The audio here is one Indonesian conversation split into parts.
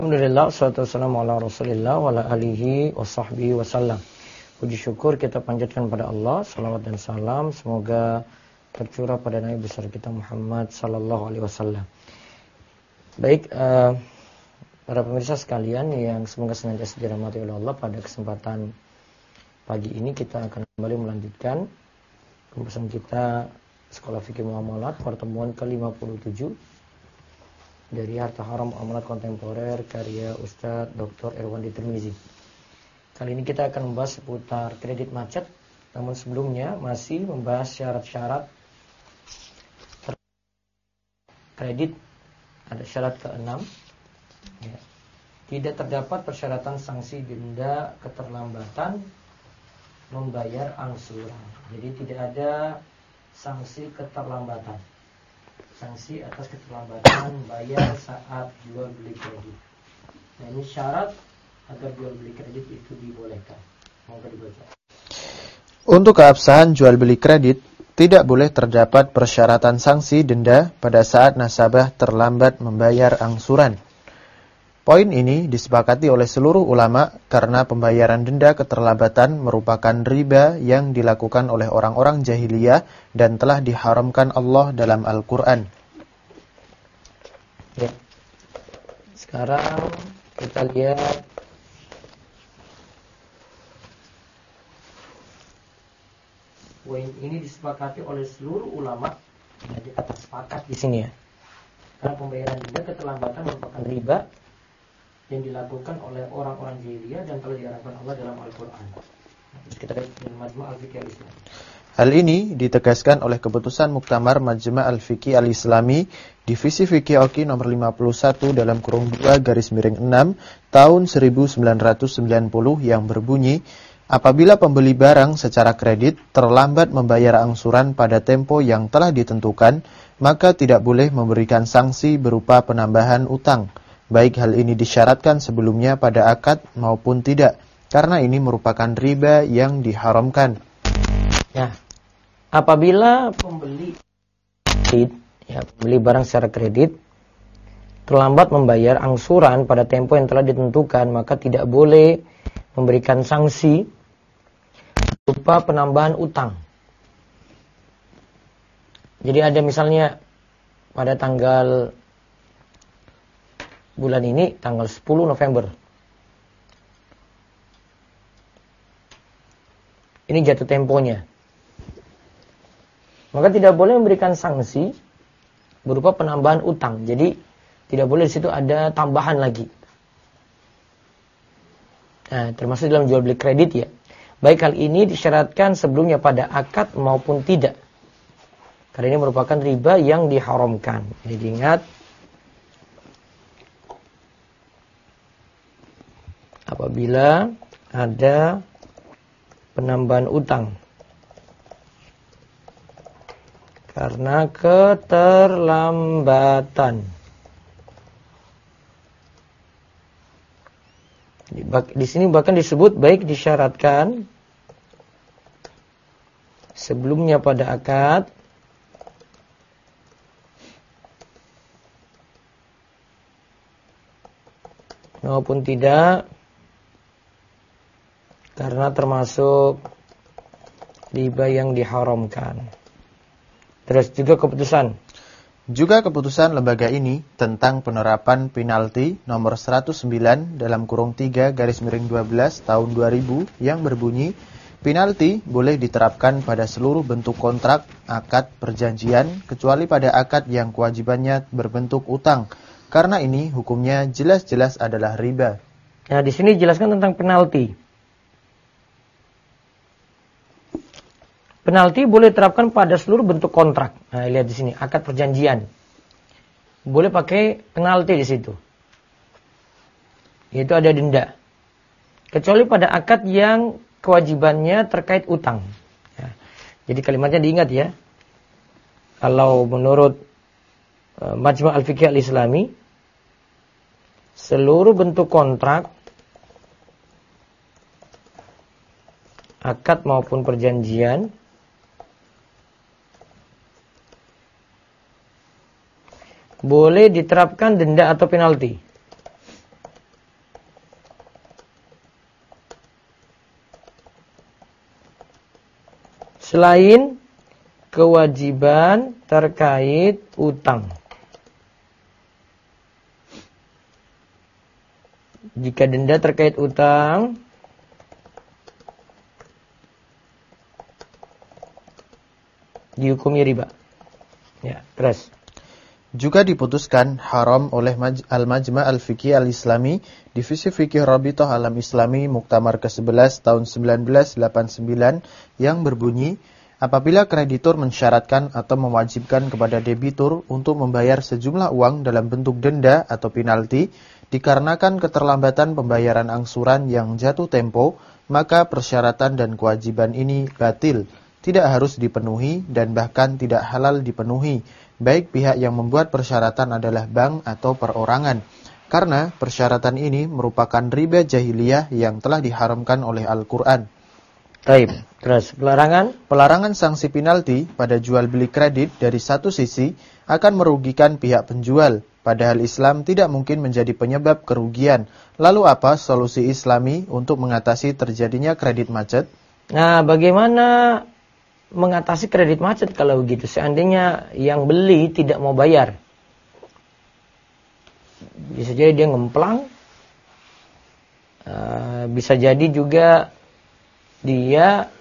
Alhamdulillah, wassalatu wassalamu ala rasulillah wa ala alihi wa sahbihi wasallam. Puji syukur kita panjatkan pada Allah, salawat dan salam semoga tercurah pada Nabi besar kita Muhammad sallallahu alaihi wasallam. Baik, para pemirsa sekalian yang semoga senantiasa dirahmati oleh Allah, pada kesempatan pagi ini kita akan kembali melanjutkan pembahasan kita Sekolah Fikih Muamalat pertemuan ke-57 dari Harta Haram Muamalat Kontemporer karya Ustadz Dr. Irwandi Tirmizi. Kali ini kita akan membahas seputar kredit macet, namun sebelumnya masih membahas syarat-syarat kredit. Ada syarat ke-6 ya. Tidak terdapat persyaratan sanksi denda keterlambatan membayar angsuran. Jadi tidak ada sanksi keterlambatan, sanksi atas keterlambatan bayar saat jual beli kredit. Nah, ini syarat agar jual beli kredit itu dibolehkan. Mohon dibaca. Untuk keabsahan jual beli kredit, tidak boleh terdapat persyaratan sanksi denda pada saat nasabah terlambat membayar angsuran. Poin ini disepakati oleh seluruh ulama karena pembayaran denda keterlambatan merupakan riba yang dilakukan oleh orang-orang jahiliyah dan telah diharamkan Allah dalam Al-Quran. Ya. Sekarang kita lihat poin ini disepakati oleh seluruh ulama. Jadi kata sepakat di sini ya. Karena pembayaran denda keterlambatan merupakan riba yang dilakukan oleh orang-orang jahiliyah dan telah diharamkan Allah dalam Al-Quran. Terus kita lihat dalam Majma' Al-Fiqh Al-Islami. Hal ini ditegaskan oleh keputusan Muktamar Majma' Al-Fiqh Al-Islami Divisi Fikih Oki nomor 51 dalam kurung 2/6 tahun 1990 yang berbunyi, apabila pembeli barang secara kredit terlambat membayar angsuran pada tempo yang telah ditentukan, maka tidak boleh memberikan sanksi berupa penambahan utang. Baik hal ini disyaratkan sebelumnya pada akad maupun tidak, karena ini merupakan riba yang diharamkan. Ya, apabila pembeli barang secara kredit terlambat membayar angsuran pada tempo yang telah ditentukan, maka tidak boleh memberikan sanksi berupa penambahan utang. Jadi ada misalnya pada tanggal bulan ini, tanggal 10 November. Ini jatuh temponya. Maka tidak boleh memberikan sanksi berupa penambahan utang. Jadi tidak boleh di situ ada tambahan lagi. Nah, termasuk dalam jual beli kredit ya. Baik hal ini disyaratkan sebelumnya pada akad maupun tidak. Karena ini merupakan riba yang diharamkan. Jadi ingat, apabila ada penambahan utang karena keterlambatan, di sini bahkan disebut baik disyaratkan sebelumnya pada akad maupun tidak, karena termasuk riba yang diharamkan. Terus juga keputusan lembaga ini tentang penerapan penalti nomor 109 dalam kurung 3/12 tahun 2000 yang berbunyi, penalti boleh diterapkan pada seluruh bentuk kontrak, akad, perjanjian, kecuali pada akad yang kewajibannya berbentuk utang. Karena ini hukumnya jelas-jelas adalah riba. Nah, di sini dijelaskan tentang penalti. Penalti boleh diterapkan pada seluruh bentuk kontrak. Nah, lihat di sini, akad perjanjian. Boleh pakai penalti di situ. Yaitu ada denda. Kecuali pada akad yang kewajibannya terkait utang. Ya. Jadi kalimatnya diingat ya. Kalau menurut Majma' Al-Fiqh Al-Islami, seluruh bentuk kontrak, akad maupun perjanjian boleh diterapkan denda atau penalti. selain kewajiban terkait utang. Jika denda terkait utang dihukumi riba. Ya, terus. Juga diputuskan haram oleh Al-Majma' Al-Fiqhi Al-Islami, Divisi Fikih Rabithah Alam Islami, Muktamar ke-11 tahun 1989, yang berbunyi, apabila kreditur mensyaratkan atau mewajibkan kepada debitur untuk membayar sejumlah uang dalam bentuk denda atau penalti, dikarenakan keterlambatan pembayaran angsuran yang jatuh tempo, maka persyaratan dan kewajiban ini batil, tidak harus dipenuhi dan bahkan tidak halal dipenuhi, baik pihak yang membuat persyaratan adalah bank atau perorangan. Karena persyaratan ini merupakan riba jahiliyah yang telah diharamkan oleh Al-Quran. Baik, terus pelarangan? Pelarangan sanksi penalti pada jual beli kredit dari satu sisi akan merugikan pihak penjual, padahal Islam tidak mungkin menjadi penyebab kerugian. Lalu apa solusi Islami untuk mengatasi terjadinya kredit macet? Nah, bagaimana mengatasi kredit macet kalau begitu? Seandainya yang beli tidak mau bayar, bisa jadi dia ngemplang, bisa jadi juga dia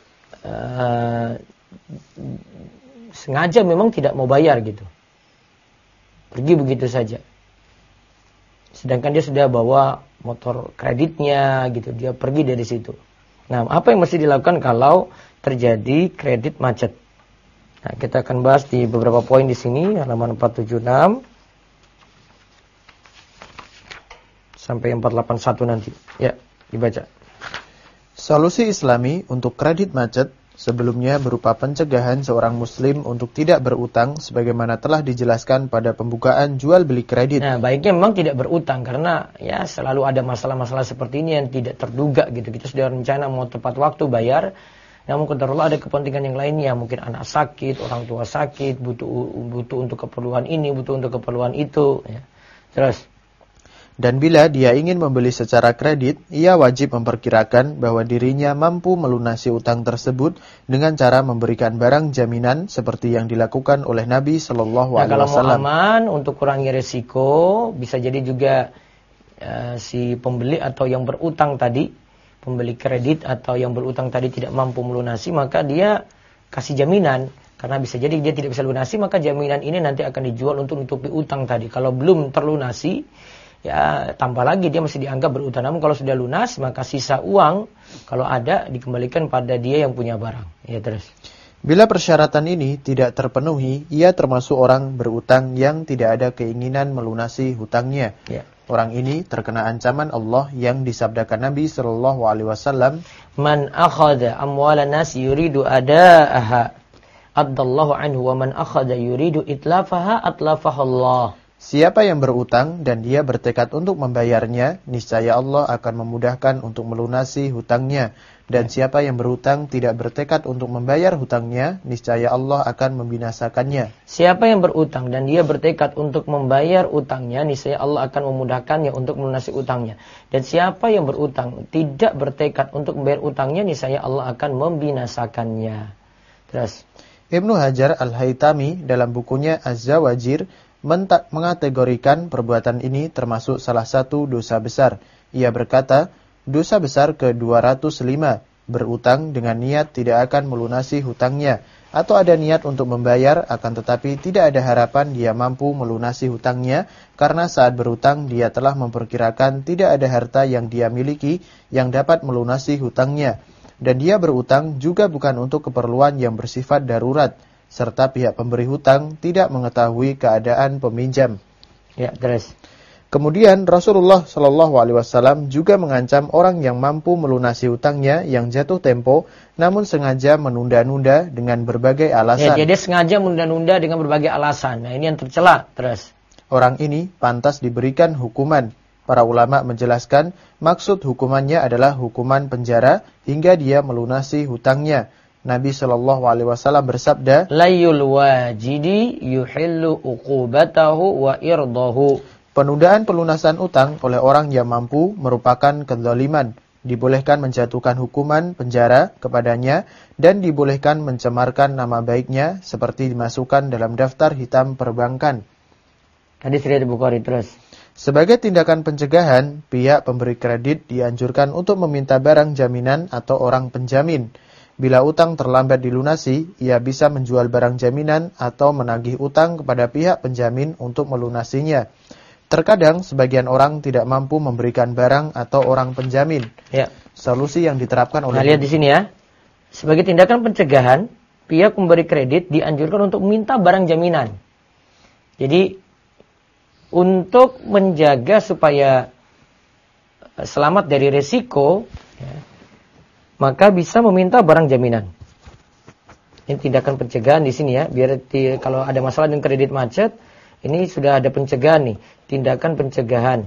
sengaja memang tidak mau bayar gitu, pergi begitu saja. Sedangkan dia sudah bawa motor kreditnya gitu, dia pergi dari situ. Nah, apa yang mesti dilakukan kalau terjadi kredit macet? Nah, kita akan bahas di beberapa poin di sini, halaman 476 sampai 481 nanti. Ya, dibaca. Solusi Islami untuk kredit macet sebelumnya berupa pencegahan seorang muslim untuk tidak berutang sebagaimana telah dijelaskan pada pembukaan jual beli kredit. Nah, baiknya memang tidak berutang karena ya selalu ada masalah-masalah seperti ini yang tidak terduga gitu. Kita sudah rencana mau tepat waktu bayar, namun qadarullah ada kepentingan yang lainnya, mungkin anak sakit, orang tua sakit, butuh untuk keperluan ini, butuh untuk keperluan itu, ya. Terus, dan bila dia ingin membeli secara kredit, ia wajib memperkirakan bahwa dirinya mampu melunasi utang tersebut dengan cara memberikan barang jaminan seperti yang dilakukan oleh Nabi Shallallahu Alaihi Wasallam. Kalau mau aman untuk kurangi resiko, bisa jadi juga si pembeli atau yang berutang tadi, pembeli kredit atau yang berutang tadi tidak mampu melunasi, maka dia kasih jaminan. Karena bisa jadi dia tidak bisa lunasi, maka jaminan ini nanti akan dijual untuk menutupi utang tadi. Kalau belum terlunasi, ya tambah lagi dia masih dianggap berutang. Namun kalau sudah lunas, maka sisa uang kalau ada dikembalikan pada dia yang punya barang. Ya, terus. Bila persyaratan ini tidak terpenuhi, ia termasuk orang berutang yang tidak ada keinginan melunasi hutangnya. Ya. Orang ini terkena ancaman Allah yang disabdakan Nabi Shallallahu Alaihi Wasallam, "Man akhadha amwalan nas yuridu adaaha, adallahu anhu, wa man akhadha yuridu itlafaha, atlafahallah." Siapa yang berutang dan dia bertekad untuk membayarnya, niscaya Allah akan memudahkan untuk melunasi hutangnya. Dan siapa yang berutang tidak bertekad untuk membayar hutangnya, niscaya Allah akan membinasakannya. Siapa yang berutang dan dia bertekad untuk membayar utangnya, niscaya Allah akan memudahkannya untuk melunasi utangnya. Dan siapa yang berutang tidak bertekad untuk membayar utangnya, niscaya Allah akan membinasakannya. Terus, Ibnu Hajar Al-Haytami dalam bukunya Az-Zawajir mengategorikan perbuatan ini termasuk salah satu dosa besar. Ia berkata, dosa besar ke-205, berutang dengan niat tidak akan melunasi hutangnya, atau ada niat untuk membayar akan tetapi tidak ada harapan dia mampu melunasi hutangnya, karena saat berutang dia telah memperkirakan tidak ada harta yang dia miliki yang dapat melunasi hutangnya. Dan dia berutang juga bukan untuk keperluan yang bersifat darurat, serta pihak pemberi hutang tidak mengetahui keadaan peminjam. ya, terus. Kemudian Rasulullah Shallallahu Alaihi Wasallam juga mengancam orang yang mampu melunasi hutangnya yang jatuh tempo, namun sengaja menunda-nunda dengan berbagai alasan. Ya, dia sengaja menunda-nunda dengan berbagai alasan. Nah, ini yang tercela. Terus, orang ini pantas diberikan hukuman. Para ulama menjelaskan maksud hukumannya adalah hukuman penjara hingga dia melunasi hutangnya. Nabi Shallallahu Alaihi Wasallam bersabda, layul wajidi yuhillu uqubatahu wa irdahu. Penundaan pelunasan utang oleh orang yang mampu merupakan kezaliman, dibolehkan menjatuhkan hukuman penjara kepadanya, dan dibolehkan mencemarkan nama baiknya seperti dimasukkan dalam daftar hitam perbankan. Hadis riwayat Bukhari. Terus, sebagai tindakan pencegahan, pihak pemberi kredit dianjurkan untuk meminta barang jaminan atau orang penjamin. Bila utang terlambat dilunasi, ia bisa menjual barang jaminan atau menagih utang kepada pihak penjamin untuk melunasinya. Terkadang sebagian orang tidak mampu memberikan barang atau orang penjamin. ya. Solusi yang diterapkan oleh... Nah, lihat di sini ya. Sebagai tindakan pencegahan, pihak pemberi kredit dianjurkan untuk meminta barang jaminan. Jadi, untuk menjaga supaya selamat dari resiko, ya, maka bisa meminta barang jaminan. Ini tindakan pencegahan di sini ya. Biar kalau ada masalah dengan kredit macet, ini sudah ada pencegahan nih. Tindakan pencegahan.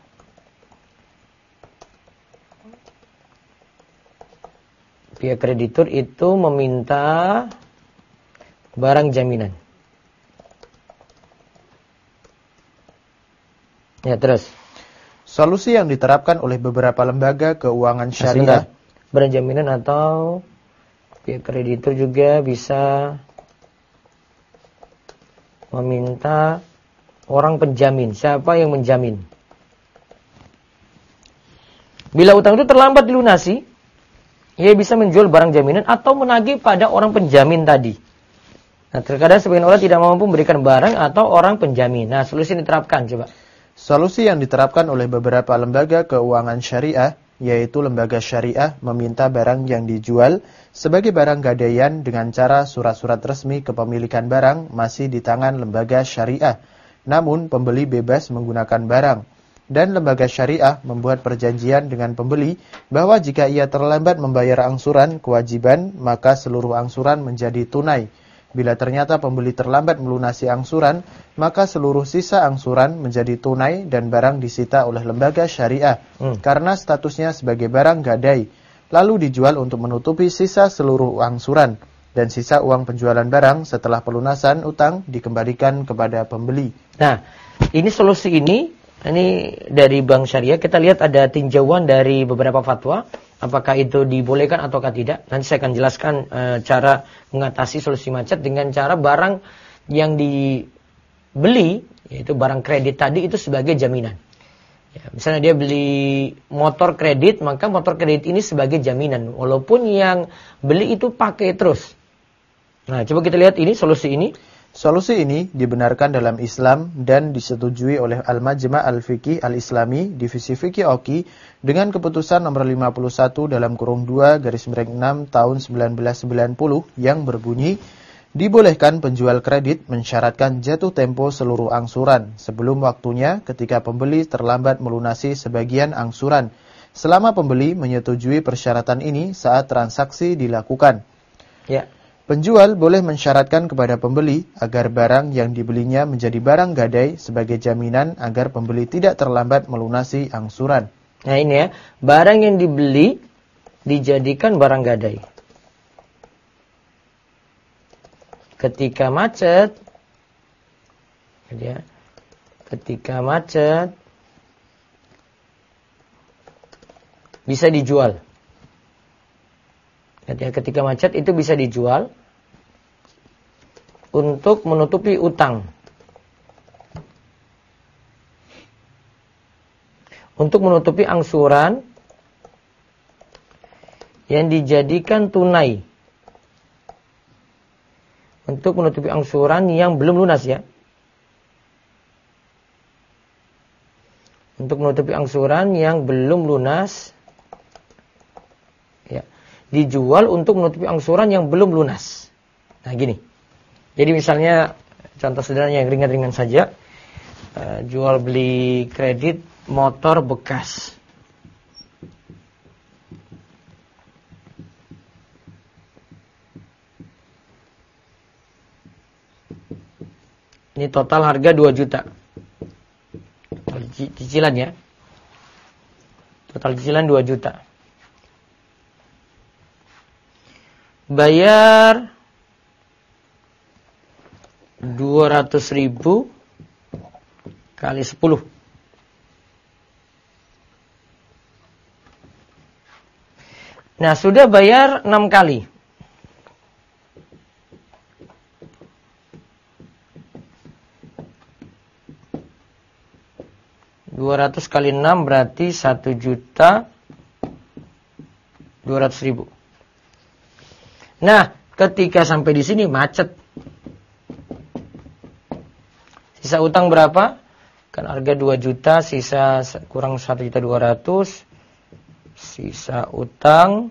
Pihak kreditur itu meminta barang jaminan. Ya, terus. Solusi yang diterapkan oleh beberapa lembaga keuangan syariah. Barang jaminan atau pihak kreditur juga bisa meminta orang penjamin. Siapa yang menjamin? Bila utang itu terlambat dilunasi, ia bisa menjual barang jaminan atau menagih pada orang penjamin tadi. Nah, terkadang sebagian orang tidak mampu memberikan barang atau orang penjamin. Nah, solusi yang diterapkan coba. Solusi yang diterapkan oleh beberapa lembaga keuangan syariah, yaitu lembaga syariah meminta barang yang dijual sebagai barang gadaian dengan cara surat-surat resmi kepemilikan barang masih di tangan lembaga syariah. Namun pembeli bebas menggunakan barang. Dan lembaga syariah membuat perjanjian dengan pembeli bahwa jika ia terlambat membayar angsuran kewajiban, maka seluruh angsuran menjadi tunai. Bila ternyata pembeli terlambat melunasi angsuran, maka seluruh sisa angsuran menjadi tunai dan barang disita oleh lembaga syariah karena statusnya sebagai barang gadai, lalu dijual untuk menutupi sisa seluruh angsuran, dan sisa uang penjualan barang setelah pelunasan utang dikembalikan kepada pembeli. Nah, ini solusi ini dari Bank Syariah. Kita lihat ada tinjauan dari beberapa fatwa. Apakah itu dibolehkan ataukah tidak? Nanti saya akan jelaskan cara mengatasi solusi macet dengan cara barang yang dibeli, yaitu barang kredit tadi itu sebagai jaminan. Ya, misalnya dia beli motor kredit, maka motor kredit ini sebagai jaminan. Walaupun yang beli itu pakai terus. Nah, coba kita lihat ini, solusi ini. Solusi ini dibenarkan dalam Islam dan disetujui oleh Al-Majma' Al-Fiqih Al-Islami Divisi Fikih Oki dengan keputusan nomor 51/2 /6 tahun 1990 yang berbunyi, dibolehkan penjual kredit mensyaratkan jatuh tempo seluruh angsuran sebelum waktunya ketika pembeli terlambat melunasi sebagian angsuran, selama pembeli menyetujui persyaratan ini saat transaksi dilakukan. Ya. Penjual boleh mensyaratkan kepada pembeli agar barang yang dibelinya menjadi barang gadai sebagai jaminan agar pembeli tidak terlambat melunasi angsuran. Nah ini ya, barang yang dibeli dijadikan barang gadai. Ketika macet, ya, bisa dijual. Ya, ketika macet itu bisa dijual untuk menutupi utang. Untuk menutupi angsuran yang dijadikan tunai. Untuk menutupi angsuran yang belum lunas ya. Untuk menutupi angsuran yang belum lunas. Ya. Dijual untuk menutupi angsuran yang belum lunas. Nah gini. Jadi misalnya contoh sederhana yang ringan-ringan saja, jual beli kredit motor bekas. Ini total harga 2 juta. Cicilan ya. Total cicilan 2 juta. Bayar 200.000 kali 10. Nah, sudah bayar 6 kali. $200 kali 6 berarti 1.200.000. Nah, ketika sampai di sini macet. Sisa utang berapa? Kan harga 2 juta, sisa kurang 1.200.000. Sisa utang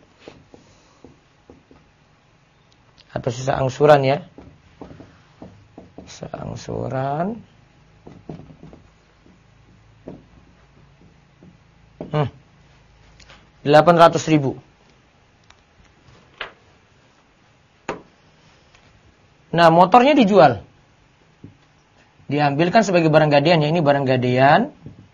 atau sisa angsuran ya. Sisa angsuran 800.000. Nah, motornya dijual. Diambilkan sebagai barang gadaian ya, ini barang gadaian.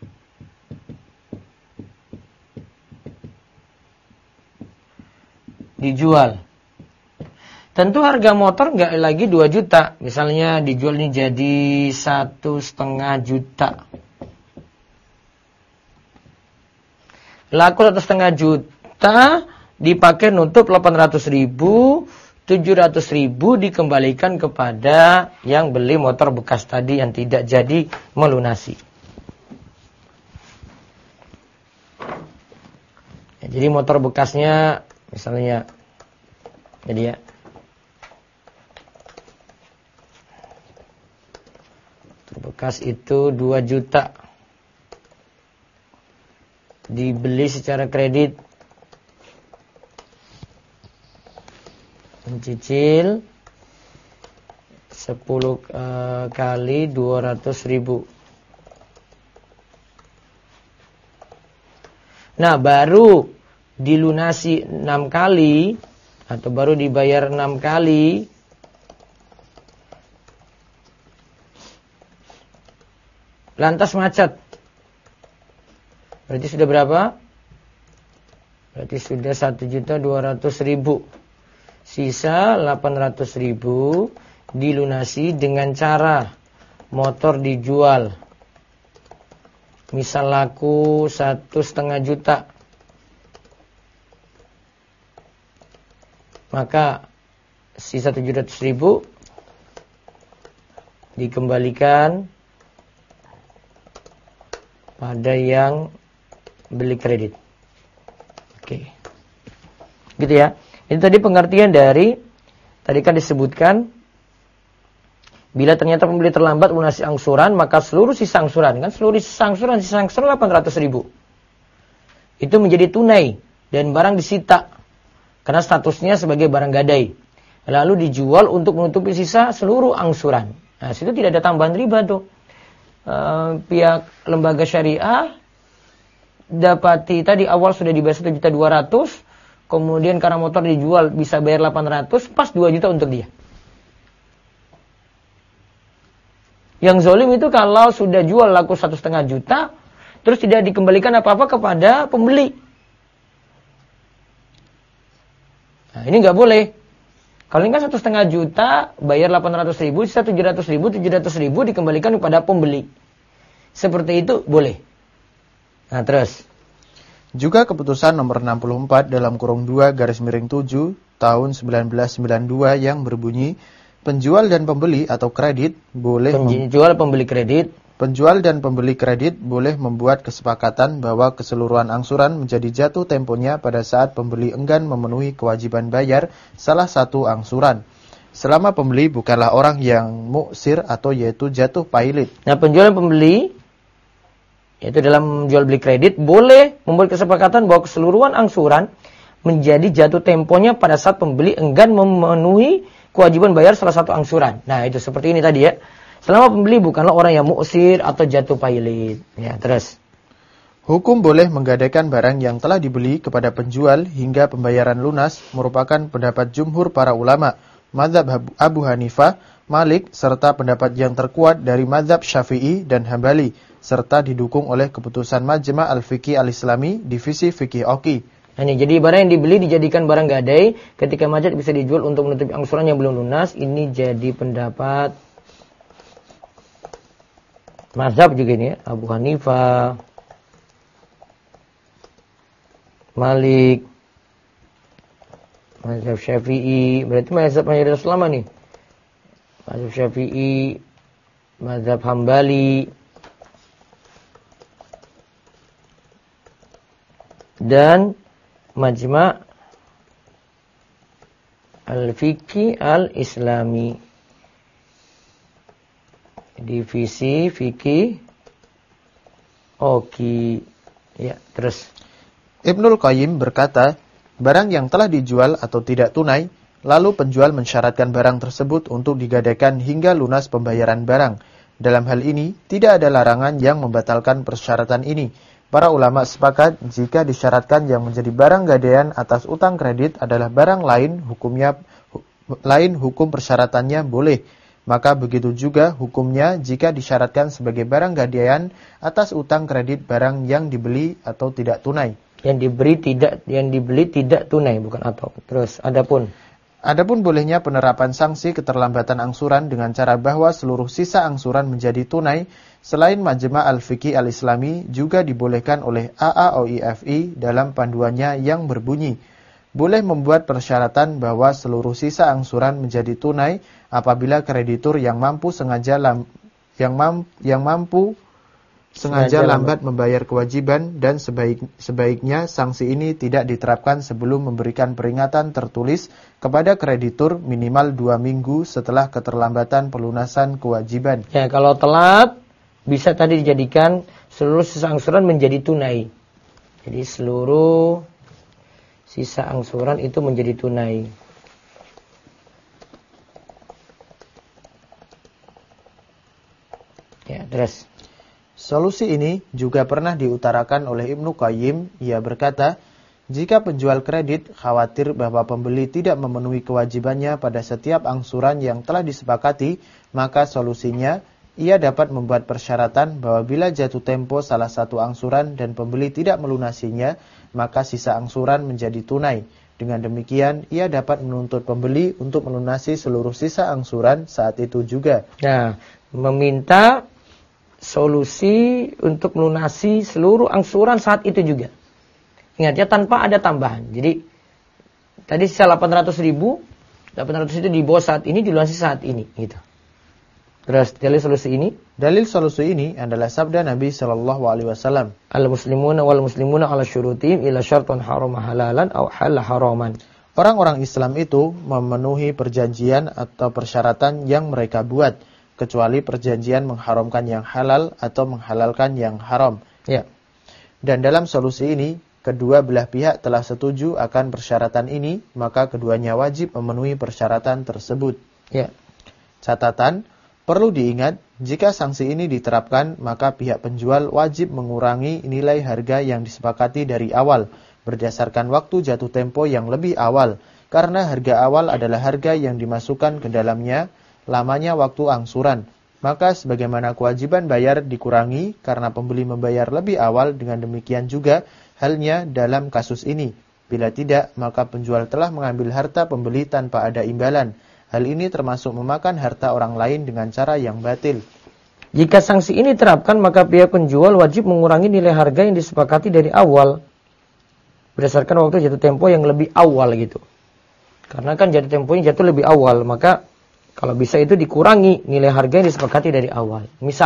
Dijual. Tentu harga motor nggak lagi 2 juta. Misalnya dijual ini jadi 1,5 juta. Laku 1,5 juta, dipakai nutup 800.000, 700.000 dikembalikan kepada yang beli motor bekas tadi yang tidak jadi melunasi. Ya, jadi motor bekasnya misalnya, jadi ya, motor bekas itu 2 juta. Dibeli secara kredit, mencicil 10 kali 200.000. Nah, baru dilunasi 6 kali atau baru dibayar 6 kali, lantas macet. Berarti sudah berapa? Berarti sudah 1.200.000. Sisa 800.000 dilunasi dengan cara motor dijual. Misal laku 1,5 juta. Maka sisa 700.000 dikembalikan pada yang beli kredit. Oke. Gitu ya. Ini tadi pengertian dari, tadi kan disebutkan, bila ternyata pembeli terlambat melunasi angsuran, maka seluruh sisa angsuran, kan seluruh sisa angsuran 800.000. Itu menjadi tunai dan barang disita. Karena statusnya sebagai barang gadai. Lalu dijual untuk menutupi sisa seluruh angsuran. Nah, situ tidak ada tambahan riba tuh. Pihak lembaga syariah dapati tadi awal sudah dibayar 1.200.000, kemudian karena motor dijual bisa bayar 800, pas 2 juta untuk dia. Yang zalim itu kalau sudah jual laku 1,5 juta, terus tidak dikembalikan apa-apa kepada pembeli. Nah, ini nggak boleh. Kalau ini kan 1,5 juta, bayar 800.000, sisa 700.000 dikembalikan kepada pembeli. Seperti itu boleh. Nah, terus. Juga keputusan nomor 64 dalam kurung 2/7 tahun 1992 yang berbunyi penjual dan pembeli atau kredit boleh Penjual dan pembeli kredit boleh membuat kesepakatan bahwa keseluruhan angsuran menjadi jatuh temponya pada saat pembeli enggan memenuhi kewajiban bayar salah satu angsuran. Selama pembeli bukanlah orang yang muksir atau yaitu jatuh pailit. Nah, penjual dan pembeli yaitu dalam jual beli kredit boleh membuat kesepakatan bahwa keseluruhan angsuran menjadi jatuh temponya pada saat pembeli enggan memenuhi kewajiban bayar salah satu angsuran. Nah, itu seperti ini tadi ya. Selama pembeli bukanlah orang yang muksir atau jatuh pailit. Ya, terus. Hukum boleh menggadaikan barang yang telah dibeli kepada penjual hingga pembayaran lunas merupakan pendapat jumhur para ulama, mazhab Abu Hanifah, Malik, serta pendapat yang terkuat dari mazhab Syafi'i dan Hambali, serta didukung oleh keputusan Majma' Al-Fiqih Al-Islami, Divisi Fikih Oki. Nah, ini jadi barang yang dibeli dijadikan barang gadai, ketika macet bisa dijual untuk menutupi angsuran yang belum lunas. Ini jadi pendapat mazhab juga ini ya, Abu Hanifah, Malik, Mazhab Syafi'i, berarti mazhab mayoritas ulama nih. Mazhab Syafi'i, mazhab Hambali, dan Majma' Al-Fiqhi Al-Islami. Divisi Fikih Oki. Ya, terus Ibnul Qayyim berkata, barang yang telah dijual atau tidak tunai, lalu penjual mensyaratkan barang tersebut untuk digadaikan hingga lunas pembayaran barang. Dalam hal ini, tidak ada larangan yang membatalkan persyaratan ini. Para ulama sepakat jika disyaratkan yang menjadi barang gadaian atas utang kredit adalah barang lain, hukum persyaratannya boleh. Maka begitu juga hukumnya jika disyaratkan sebagai barang gadaian atas utang kredit barang yang dibeli atau tidak tunai. Yang dibeli tidak tunai, bukan atau. Terus Adapun bolehnya penerapan sanksi keterlambatan angsuran dengan cara bahwa seluruh sisa angsuran menjadi tunai selain Majma' Al-Fiqhi Al-Islami juga dibolehkan oleh AAOIFI dalam panduannya yang berbunyi, boleh membuat persyaratan bahwa seluruh sisa angsuran menjadi tunai apabila kreditur yang mampu sengaja lambat membayar kewajiban, dan sebaiknya sanksi ini tidak diterapkan sebelum memberikan peringatan tertulis kepada kreditur minimal 2 minggu setelah keterlambatan pelunasan kewajiban. Ya, kalau telat bisa tadi dijadikan seluruh sisa angsuran menjadi tunai. Jadi seluruh sisa angsuran itu menjadi tunai. Ya, terus solusi ini juga pernah diutarakan oleh Ibnu Qayyim. Ia berkata, jika penjual kredit khawatir bahwa pembeli tidak memenuhi kewajibannya pada setiap angsuran yang telah disepakati, maka solusinya ia dapat membuat persyaratan bahwa bila jatuh tempo salah satu angsuran dan pembeli tidak melunasinya, maka sisa angsuran menjadi tunai. Dengan demikian, ia dapat menuntut pembeli untuk melunasi seluruh sisa angsuran saat itu juga. Nah, meminta solusi untuk melunasi seluruh angsuran saat itu juga. Ingat ya, tanpa ada tambahan. Jadi tadi sisa 800.000 itu dibawa saat ini, dilunasi saat ini gitu. Terus dalil solusi ini adalah sabda Nabi sallallahu alaihi wasallam, al-muslimuna wal muslimuna ala syurutihim ila syartun haram halalan aw halal haraman. Orang-orang Islam itu memenuhi perjanjian atau persyaratan yang mereka buat, kecuali perjanjian mengharamkan yang halal atau menghalalkan yang haram. Ya. Dan dalam solusi ini, kedua belah pihak telah setuju akan persyaratan ini, maka keduanya wajib memenuhi persyaratan tersebut. Ya. Catatan, perlu diingat, jika sanksi ini diterapkan, maka pihak penjual wajib mengurangi nilai harga yang disepakati dari awal, berdasarkan waktu jatuh tempo yang lebih awal, karena harga awal adalah harga yang dimasukkan ke dalamnya lamanya waktu angsuran. Maka sebagaimana kewajiban bayar dikurangi karena pembeli membayar lebih awal, dengan demikian juga halnya dalam kasus ini. Bila tidak, maka penjual telah mengambil harta pembeli tanpa ada imbalan. Hal ini termasuk memakan harta orang lain dengan cara yang batil. Jika sanksi ini diterapkan, maka pihak penjual wajib mengurangi nilai harga yang disepakati dari awal, berdasarkan waktu jatuh tempo yang lebih awal gitu. Karena kan jatuh temponya jatuh lebih awal, maka kalau bisa itu dikurangi nilai harga yang disepakati dari awal.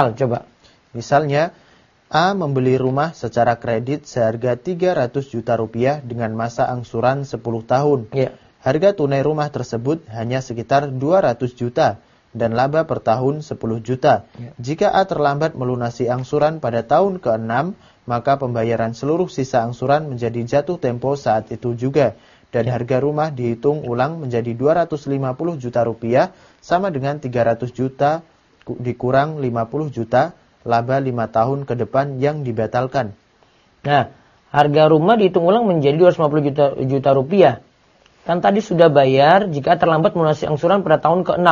Misalnya, A membeli rumah secara kredit seharga 300 juta rupiah dengan masa angsuran 10 tahun. Ya. Harga tunai rumah tersebut hanya sekitar 200 juta dan laba per tahun 10 juta. Ya. Jika A terlambat melunasi angsuran pada tahun ke-6, maka pembayaran seluruh sisa angsuran menjadi jatuh tempo saat itu juga. Dan harga rumah dihitung ulang menjadi 250 juta rupiah, sama dengan 300 juta dikurang 50 juta, laba 5 tahun ke depan yang dibatalkan. Nah, harga rumah dihitung ulang menjadi 250 juta rupiah. Kan tadi sudah bayar jika terlambat melunasi angsuran pada tahun ke-6.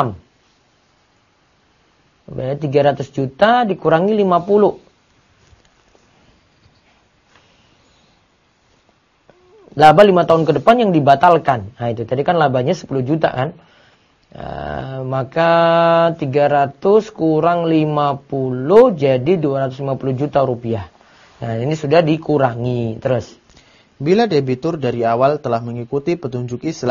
Bayar 300 juta dikurangi 50. Laba 5 tahun ke depan yang dibatalkan. Nah itu tadi kan labanya 10 juta kan. Maka 300 kurang 50 jadi 250 juta rupiah. Nah ini sudah dikurangi. Terus, bila debitur dari awal telah mengikuti petunjuk Islam,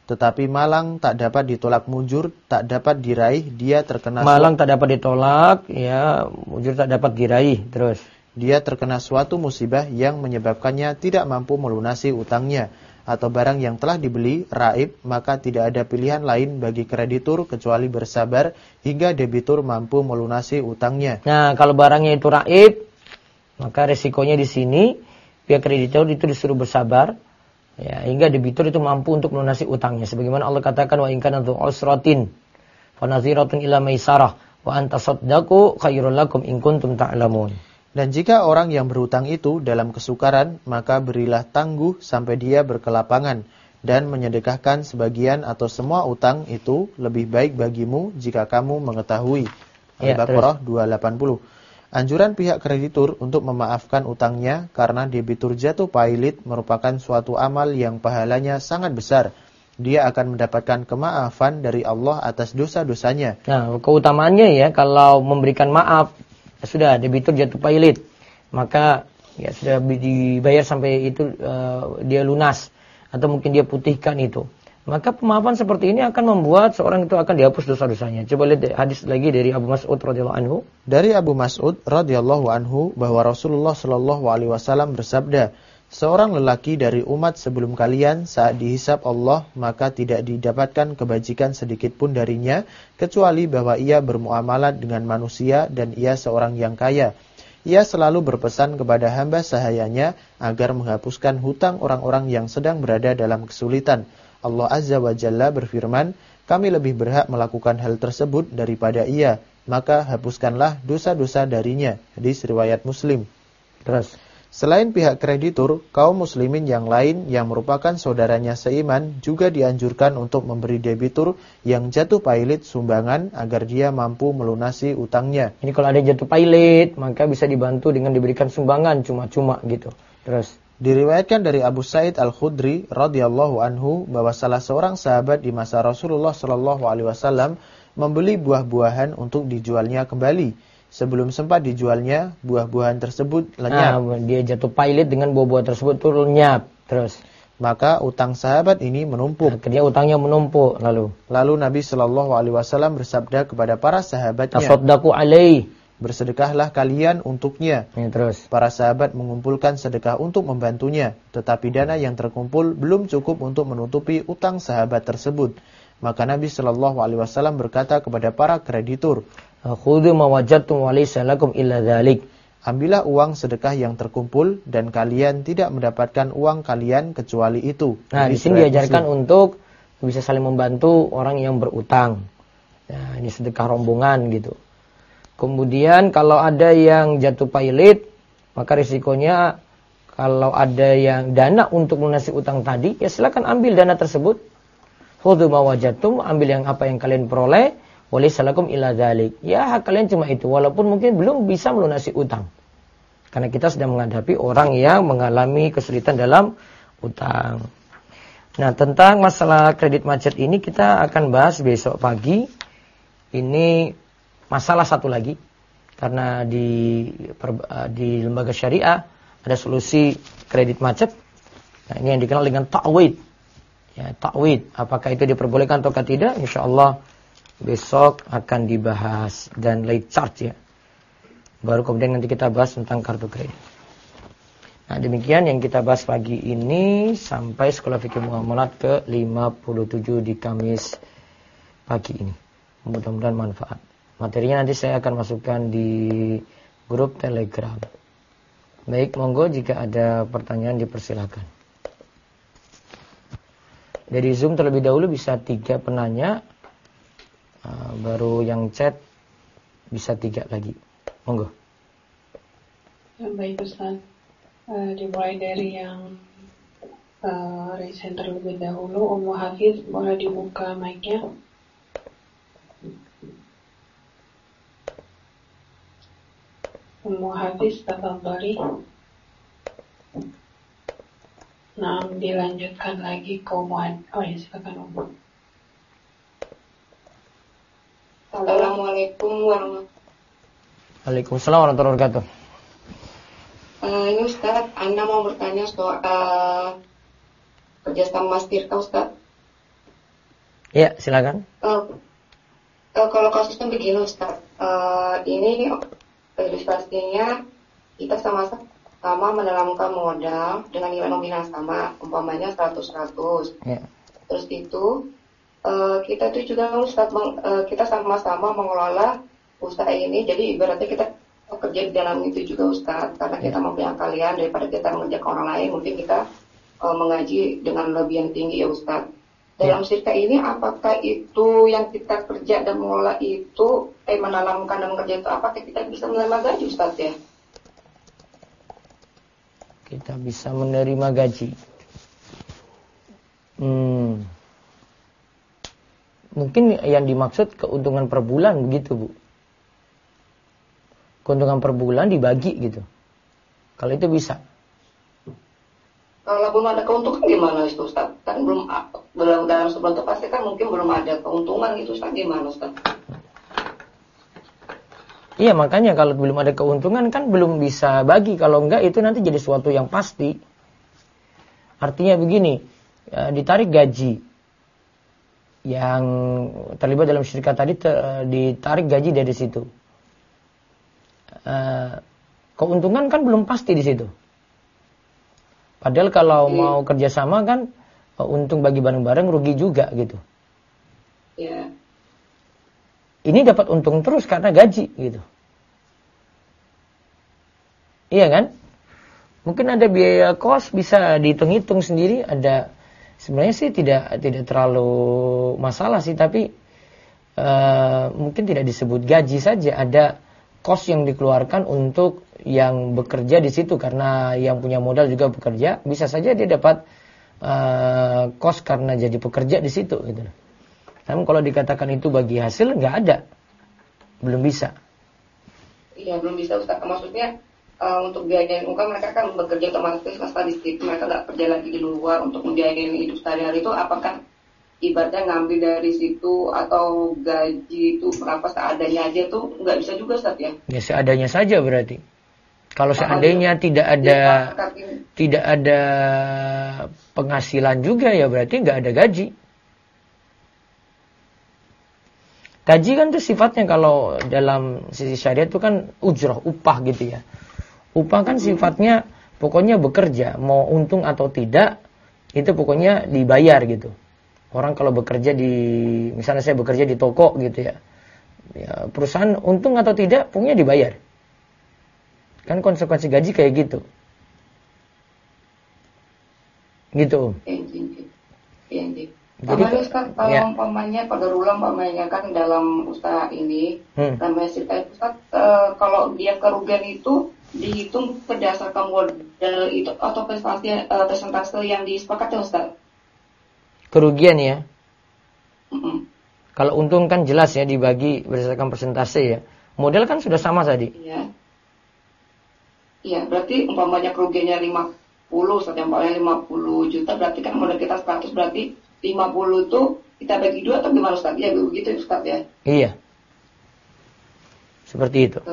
Tetapi malang tak dapat ditolak mujur, tak dapat diraih, dia terkena malang tak dapat ditolak, ya, mujur tak dapat diraih. Terus dia terkena suatu musibah yang menyebabkannya tidak mampu melunasi utangnya, atau barang yang telah dibeli raib, maka tidak ada pilihan lain bagi kreditur kecuali bersabar hingga debitur mampu melunasi utangnya. Nah, kalau barangnya itu raib, maka resikonya di sini pihak kreditur itu disuruh bersabar, ya, hingga debitur itu mampu untuk melunasi utangnya. Sebagaimana Allah katakan, wa in kana dzu usratin fa nadhiratun ila maisarah wa an tasaddaqu khairul lakum in kuntum ta'lamun. Dan jika orang yang berhutang itu dalam kesukaran, maka berilah tangguh sampai dia berkelapangan, dan menyedekahkan sebagian atau semua utang itu lebih baik bagimu jika kamu mengetahui. Al-Baqarah 280. Anjuran pihak kreditur untuk memaafkan utangnya karena debitur jatuh pailit merupakan suatu amal yang pahalanya sangat besar. Dia akan mendapatkan kemaafan dari Allah atas dosa-dosanya. Nah, keutamaannya ya, kalau memberikan maaf, sudah debitur jatuh pailit, maka ya sudah dibayar sampai itu dia lunas, atau mungkin dia putihkan itu. Maka pemaafan seperti ini akan membuat seorang itu akan dihapus dosa-dosanya. Coba lihat hadis lagi dari Abu Mas'ud radhiyallahu anhu. Dari Abu Mas'ud radhiyallahu anhu bahwa Rasulullah shallallahu alaihi wasallam bersabda, seorang lelaki dari umat sebelum kalian saat dihisab Allah maka tidak didapatkan kebajikan sedikit pun darinya kecuali bahwa ia bermuamalat dengan manusia dan ia seorang yang kaya. Ia selalu berpesan kepada hamba sahayanya agar menghapuskan hutang orang-orang yang sedang berada dalam kesulitan. Allah Azza wa Jalla berfirman, kami lebih berhak melakukan hal tersebut daripada ia, maka hapuskanlah dosa-dosa darinya. Hadis riwayat Muslim. Terus, selain pihak kreditur, kaum muslimin yang lain yang merupakan saudaranya seiman juga dianjurkan untuk memberi debitur yang jatuh pailit sumbangan agar dia mampu melunasi utangnya. Ini kalau ada jatuh pailit, maka bisa dibantu dengan diberikan sumbangan cuma-cuma gitu. Terus, diriwayatkan dari Abu Sa'id Al-Khudri radhiyallahu anhu bahwa salah seorang sahabat di masa Rasulullah sallallahu alaihi wasallam membeli buah-buahan untuk dijualnya kembali. Sebelum sempat dijualnya, buah-buahan tersebut lenyap. Nah, dia jatuh pailit dengan buah-buah tersebut itu lenyap. Terus, maka utang sahabat ini menumpuk. Akhirnya utangnya menumpuk. Lalu Nabi sallallahu alaihi wasallam bersabda kepada para sahabatnya, tasaddaqu alaihi, bersedekahlah kalian untuknya. Ya, terus, para sahabat mengumpulkan sedekah untuk membantunya, tetapi dana yang terkumpul belum cukup untuk menutupi utang sahabat tersebut. Maka Nabi sallallahu alaihi wasallam berkata kepada para kreditur, khudhu ma wajadtum wa laysa lakum illa dzalik. Ambillah uang sedekah yang terkumpul dan kalian tidak mendapatkan uang kalian kecuali itu. Nah, di sini diajarkan untuk bisa saling membantu orang yang berutang. Nah, ini sedekah rombongan gitu. Kemudian kalau ada yang jatuh pailit, maka risikonya kalau ada yang dana untuk melunasi utang tadi, ya silakan ambil dana tersebut. Khudhu ma wajadtum, ambil yang apa yang kalian peroleh, walaysa lakum illa dzalik. Ya, hak kalian cuma itu, walaupun mungkin belum bisa melunasi utang. Karena kita sedang menghadapi orang yang mengalami kesulitan dalam utang. Nah, tentang masalah kredit macet ini kita akan bahas besok pagi. Ini masalah satu lagi, karena di lembaga syariah ada solusi kredit macet. Nah, ini yang dikenal dengan ta'wid. Ya, ta'wid. Apakah itu diperbolehkan atau tidak? Insyaallah besok akan dibahas, dan late charge ya. Baru kemudian nanti kita bahas tentang kartu kredit. Nah, demikian yang kita bahas pagi ini sampai Sekolah Fikih Muamalat ke-57 di Kamis pagi ini. Mudah-mudahan manfaat. Materinya nanti saya akan masukkan di grup Telegram. Baik, monggo jika ada pertanyaan dipersilakan. Dari Zoom terlebih dahulu bisa 3 penanya. Baru yang chat bisa 3 lagi. Monggo. Baik Ustaz. Dimulai dari yang raise hand terlebih dahulu. Ummu Hafiz, boleh dibuka mic-nya? Ummu Hafiz, tafadhali. Nah, dilanjutkan lagi ke Ummu. Oh ya, silakan Ummu. Assalamualaikum warahmatullahi wabarakatuh. Waalaikumsalam warahmatullahi wabarakatuh. Ini Ustaz, Anda mau bertanya soal kerjasama Mas Tirta Ustaz. Ya, silakan. Kalau kasusnya begini Ustaz, ini ilustrasinya kita sama-sama menanamkan modal dengan nilai nominal sama, umpamanya 100. Ya. Terus itu kita tuh juga Ustaz, kita sama-sama mengelola usaha ini, jadi ibaratnya kita kerja di dalam itu juga Ustaz, karena kita mempunyai kalian daripada kita mengerjakan orang lain, mungkin kita mengaji dengan lebih yang tinggi ya Ustaz. Dalam syirka ini apakah itu yang kita kerja dan mengelola itu menanamkan dan mengerja itu apakah kita bisa menerima gaji Ustaz ya? Kita bisa menerima gaji. Mungkin yang dimaksud keuntungan per bulan begitu, Bu. Keuntungan per bulan dibagi gitu. Kalau itu bisa. Kalau belum ada keuntungan gimana itu Ustaz? Kan belum dalam sebulan itu pasti kan mungkin belum ada keuntungan gitu Ustaz, gimana Ustaz? Iya, makanya kalau belum ada keuntungan kan belum bisa bagi. Kalau enggak itu nanti jadi sesuatu yang pasti. Artinya begini, ditarik gaji yang terlibat dalam syirka tadi, ditarik gaji dari situ. Keuntungan kan belum pasti di situ. Padahal kalau mau kerjasama kan untung bagi bareng-bareng, rugi juga gitu. Iya. Ini dapat untung terus karena gaji gitu. Iya kan? Mungkin ada biaya kos bisa dihitung-hitung sendiri. Ada sebenarnya sih tidak terlalu masalah sih, tapi mungkin tidak disebut gaji saja. Ada kos yang dikeluarkan untuk yang bekerja di situ karena yang punya modal juga bekerja, bisa saja dia dapat kos karena jadi pekerja di situ gitu. Namun kalau dikatakan itu bagi hasil nggak ada, belum bisa. Iya belum bisa Ustaz. Maksudnya untuk biayain muka mereka kan bekerja otomatis asal di situ, mereka nggak kerja lagi di luar untuk membiayain hidup sehari-hari itu. Apakah ibaratnya ngambil dari situ atau gaji itu berapa seadanya aja tuh nggak bisa juga Ustaz ya? Ya seadanya saja berarti. Kalau seandainya tidak ada penghasilan juga ya berarti nggak ada gaji. Gaji kan itu sifatnya kalau dalam sisi syariat itu kan ujrah, upah gitu ya. Upah kan sifatnya pokoknya bekerja, mau untung atau tidak, itu pokoknya dibayar gitu. Orang kalau bekerja misalnya saya bekerja di toko gitu ya. Perusahaan untung atau tidak, pokoknya dibayar. Kan konsekuensi gaji kayak gitu. Gitu. Iya. Jadi Ustaz, kalau umpamanya qadarullah umpamanya kan dalam usaha ini namanya syirka Ustaz, kalau dia kerugian itu dihitung berdasarkan modal itu atau persentase yang disepakati Ustaz? Kerugian ya. Kalau untung kan jelas ya dibagi berdasarkan persentase ya. Modal kan sudah sama tadi. Iya, berarti umpamanya kerugiannya 50, Ustaz, yang paling 50 juta, berarti kan modal kita 100, berarti 50 itu kita bagi 2 atau gimana Ustaz? Ya begitu Ustaz ya? Iya. Seperti itu.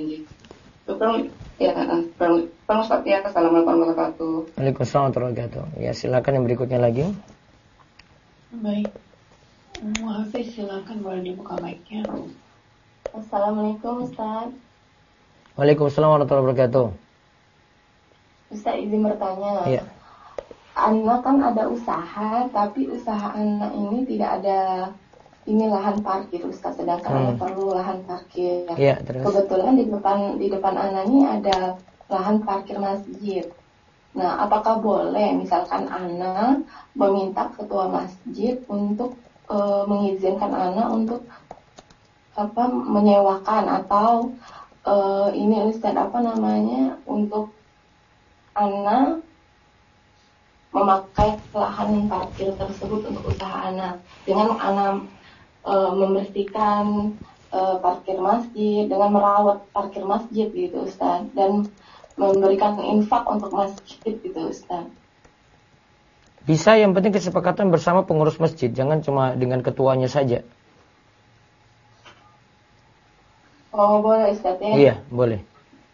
Perlu Ustaz ya. Assalamualaikum warahmatullahi wabarakatuh. Waalaikumsalam warahmatullahi wabarakatuh. Ya silakan yang berikutnya lagi. Baik. Hafiz silakan boleh dibuka mic-nya. Assalamualaikum Ustaz. Waalaikumsalam warahmatullahi wabarakatuh. Ustaz izin bertanya. Iya. Anak kan ada usaha, tapi usaha anak ini tidak ada lahan parkir Ustaz, sedangkan anak perlu lahan parkir. Iya, terus. Kebetulan di depan anak ini ada lahan parkir masjid. Nah, apakah boleh misalkan anak meminta ketua masjid untuk mengizinkan anak untuk menyewakan atau Ustaz untuk anak memakai lahan parkir tersebut untuk usaha anak, dengan anak membersihkan parkir masjid, dengan merawat parkir masjid gitu Ustaz, dan memberikan infak untuk masjid gitu Ustaz. Bisa, yang penting kesepakatan bersama pengurus masjid, jangan cuma dengan ketuanya saja. Oh boleh Ustaz ya? Iya boleh.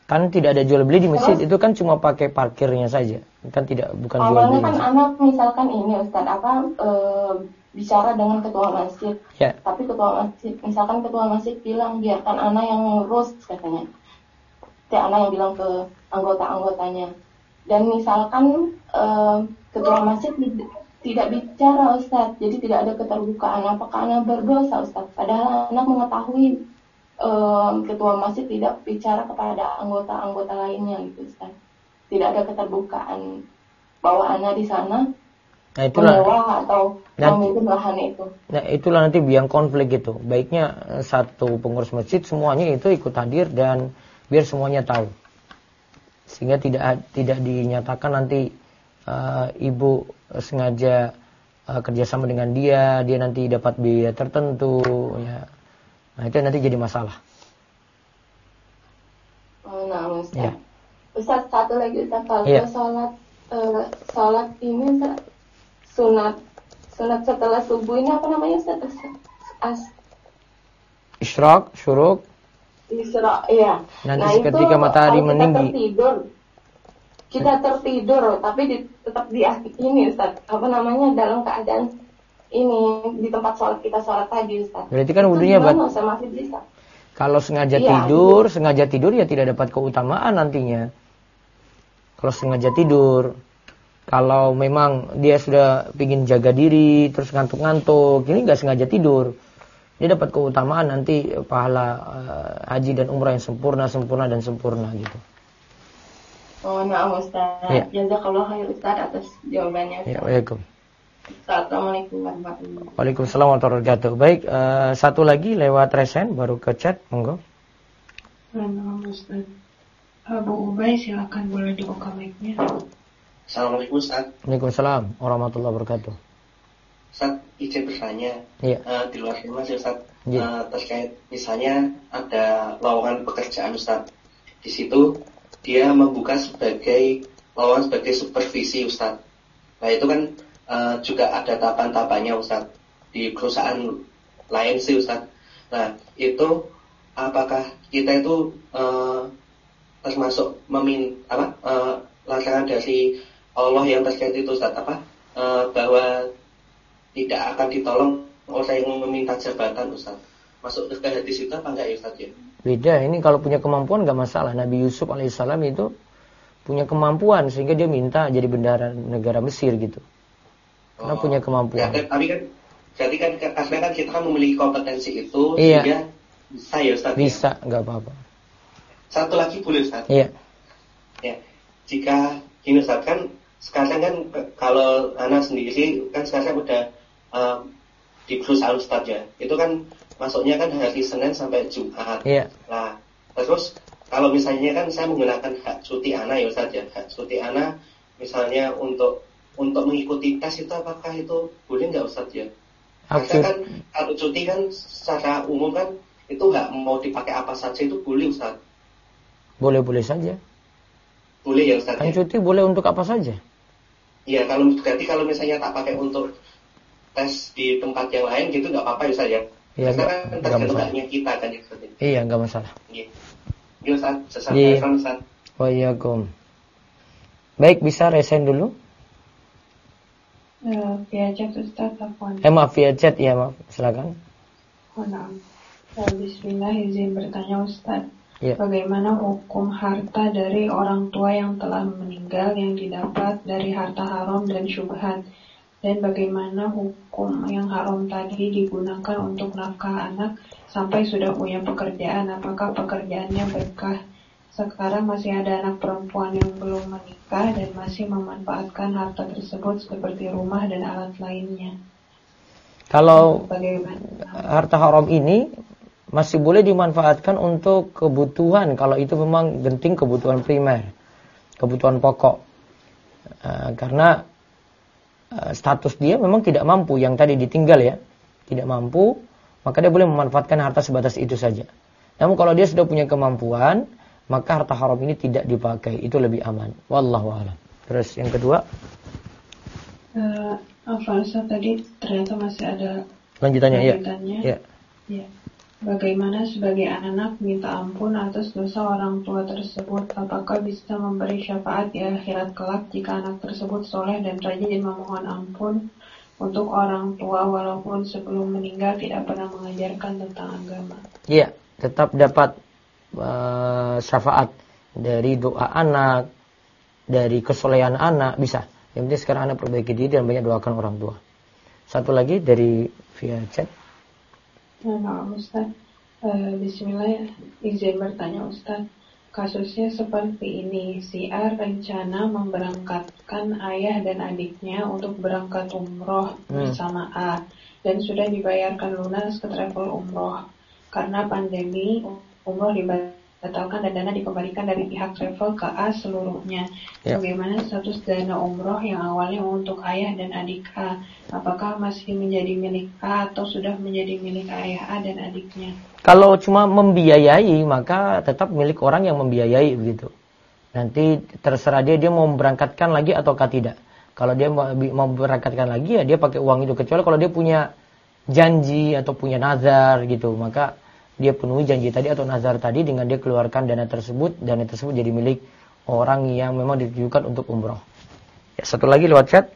Kan tidak ada jual beli di masjid, itu kan cuma pakai parkirnya saja, kan bukan jual beli. Awalnya kan anak misalkan ini Ustaz bicara dengan ketua masjid, Ya. tapi misalkan ketua masjid bilang biarkan anak yang ngurus katanya, anak yang bilang ke anggota-anggotanya, dan misalkan ketua masjid tidak bicara Ustaz, jadi tidak ada keterbukaan. Apakah anak berdosa Ustaz? Padahal anak mengetahui ketua masjid tidak bicara kepada anggota-anggota lainnya gitu Ustaz. Tidak ada keterbukaan bahwa anak di sana menyewa atau memimpin lahan itu. Nah itulah nanti biang konflik gitu. Baiknya satu pengurus masjid semuanya itu ikut hadir dan biar semuanya tahu. Sehingga tidak dinyatakan nanti ibu sengaja kerjasama dengan dia nanti dapat biaya tertentu ya. Nah itu nanti jadi masalah. Nah Ustaz. Ya. Ustaz satu lagi Ustaz, kalau ya. sholat ini Ustaz, sunat setelah subuh ini apa namanya Ustaz? Isyraq, syuruk. Isyraq, iya. Nanti ketika matahari meninggi. Kita tertidur, tapi tetap di ini Ustaz, dalam keadaan ini di tempat sholat kita sholat tadi Ustaz. Berarti kan wudunya masih bisa. Kalau sengaja tidur ya tidak dapat keutamaan nantinya. Kalau sengaja tidur, kalau memang dia sudah ingin jaga diri, terus ngantuk-ngantuk, ini nggak sengaja tidur, dia dapat keutamaan nanti pahala haji dan umrah yang sempurna gitu. Oh, nah Ustaz. Ya. Jazakallah khair Ustaz atas jawabannya. Ya, waalaikum. Assalamualaikum warahmatullahi wabarakatuh. Waalaikumsalam warahmatullahi wabarakatuh. Baik, satu lagi lewat resen baru ke chat, monggo. Nah, Ustaz. Bu Ubay silakan, boleh dibuka mic-nya. Assalamualaikum Ustaz. Waalaikumsalam warahmatullahi wabarakatuh. Ustaz, izin bertanya. Iya. Di luar rumah sih Ustaz. Iya. Terkait misalnya ada lowongan pekerjaan Ustaz. Di situ dia membuka lowongan sebagai supervisi Ustaz. Nah itu kan juga ada tahapan-tahapannya Ustaz. Di perusahaan lain sih Ustaz. Nah itu apakah kita itu termasuk larangan dari Allah yang terkait itu Ustaz, bahwa tidak akan ditolong orang yang meminta jabatan Ustaz. Masuk ke hadis itu apa enggak ya Ustaz ya? Beda, ini kalau punya kemampuan nggak masalah. Nabi Yusuf alaihissalam itu punya kemampuan sehingga dia minta jadi bendahara negara Mesir gitu. Karena punya kemampuan. Ya, tapi kan jadi kan karena kan kita kan memiliki kompetensi itu, iya. Sehingga bisa ya Ustaz. Bisa, nggak apa-apa. Satu lagi boleh Ustaz? Iya. Ya, jika gini Ustaz, kan sekarang kan kalau anak sendiri kan sekarang udah di perusahaan Ustaz ya, itu kan masuknya kan hari Senin sampai Jumat. Iya. Nah, terus kalau misalnya kan saya menggunakan hak cuti anak ya Ustaz ya, hak cuti anak misalnya untuk mengikuti tes itu, apakah itu boleh nggak Ustaz ya? Karena kan kalau cuti kan secara umum kan itu hak mau dipakai apa saja itu boleh Ustaz. Boleh-boleh saja. Boleh ya Ustaz. Kan cuti boleh untuk apa saja. Iya, kalau misalnya tak pakai untuk tes di tempat yang lain gitu nggak apa-apa ya Ustaz ya. Iya, karena kan tergantung haknya kita kan ya Ustaz. Iya, nggak masalah. Iya. Iya Ustaz, sesampaikan Ustaz. Waalaikumsalam. Baik, bisa resen dulu? Via chat Ustaz, telepon. Maaf, via chat ya, maaf. Silakan. Bismillah, izin bertanya Ustaz. Ya. Bagaimana hukum harta dari orang tua yang telah meninggal yang didapat dari harta haram dan syubhat? Dan bagaimana hukum yang haram tadi digunakan untuk nafkah anak sampai sudah punya pekerjaan? Apakah pekerjaannya berkah? Sekarang masih ada anak perempuan yang belum menikah dan masih memanfaatkan harta tersebut seperti rumah dan alat lainnya. Kalau bagaimana? Harta haram ini masih boleh dimanfaatkan untuk kebutuhan kalau itu memang genting, kebutuhan primer, kebutuhan pokok. Karena status dia memang tidak mampu, yang tadi ditinggal ya, tidak mampu, maka dia boleh memanfaatkan harta sebatas itu saja. Namun kalau dia sudah punya kemampuan, maka harta haram ini tidak dipakai, itu lebih aman. Wallahu a'lam. Terus yang kedua, Ustaz, tadi ternyata masih ada lanjutannya. Ya. Ya. Bagaimana sebagai anak minta ampun atas dosa orang tua tersebut? Apakah bisa memberi syafaat di akhirat kelak jika anak tersebut soleh dan rajin memohon ampun untuk orang tua walaupun sebelum meninggal tidak pernah mengajarkan tentang agama? Iya, tetap dapat syafaat dari doa anak, dari kesolehan anak, bisa. Yang penting sekarang anak perbaiki diri dan banyak doakan orang tua. Satu lagi dari via chat. Nah, Ustaz, Bismillah, izin bertanya Ustaz. Kasusnya seperti ini, si A rencana memberangkatkan ayah dan adiknya untuk berangkat umroh bersama A, dan sudah dibayarkan lunas ke travel umroh. Karena pandemi, umroh dibatalkan dan dana dikembalikan dari pihak travel ke A seluruhnya. Bagaimana status dana umroh yang awalnya untuk ayah dan adik A? Apakah masih menjadi milik A atau sudah menjadi milik ayah A dan adiknya? Kalau cuma membiayai, maka tetap milik orang yang membiayai begitu. Nanti terserah dia mau memberangkatkan lagi ataukah tidak. Kalau dia mau memberangkatkan lagi, ya dia pakai uang itu. Kecuali kalau dia punya janji atau punya nazar gitu, maka dia penuhi janji tadi atau nazar tadi dengan dia keluarkan dana tersebut jadi milik orang yang memang ditujukan untuk umroh. Ya, satu lagi lewat chat.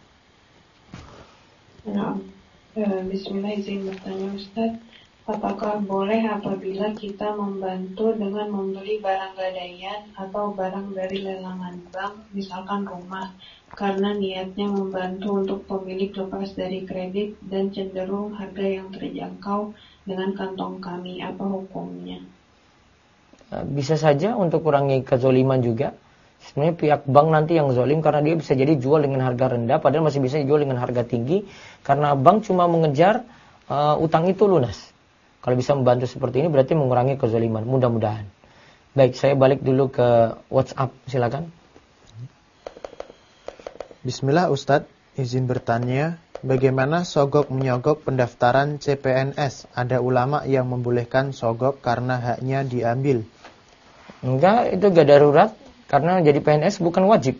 Nah, Bismillah, izin bertanya Ustaz, apakah boleh apabila kita membantu dengan membeli barang gadaian atau barang dari lelangan bank, misalkan rumah, karena niatnya membantu untuk pemilik lepas dari kredit dan cenderung harga yang terjangkau dengan kantong kami, apa hukumnya? Bisa saja untuk kurangi kezoliman juga. Sebenarnya pihak bank nanti yang zolim karena dia bisa jadi jual dengan harga rendah padahal masih bisa dijual dengan harga tinggi karena bank cuma mengejar utang itu lunas. Kalau bisa membantu seperti ini berarti mengurangi kezoliman, mudah-mudahan. Baik, saya balik dulu ke WhatsApp, silakan. Bismillah Ustadz, izin bertanya, bagaimana sogok menyogok pendaftaran CPNS? Ada ulama yang membolehkan sogok karena haknya diambil. Enggak, itu enggak darurat. Karena jadi PNS bukan wajib.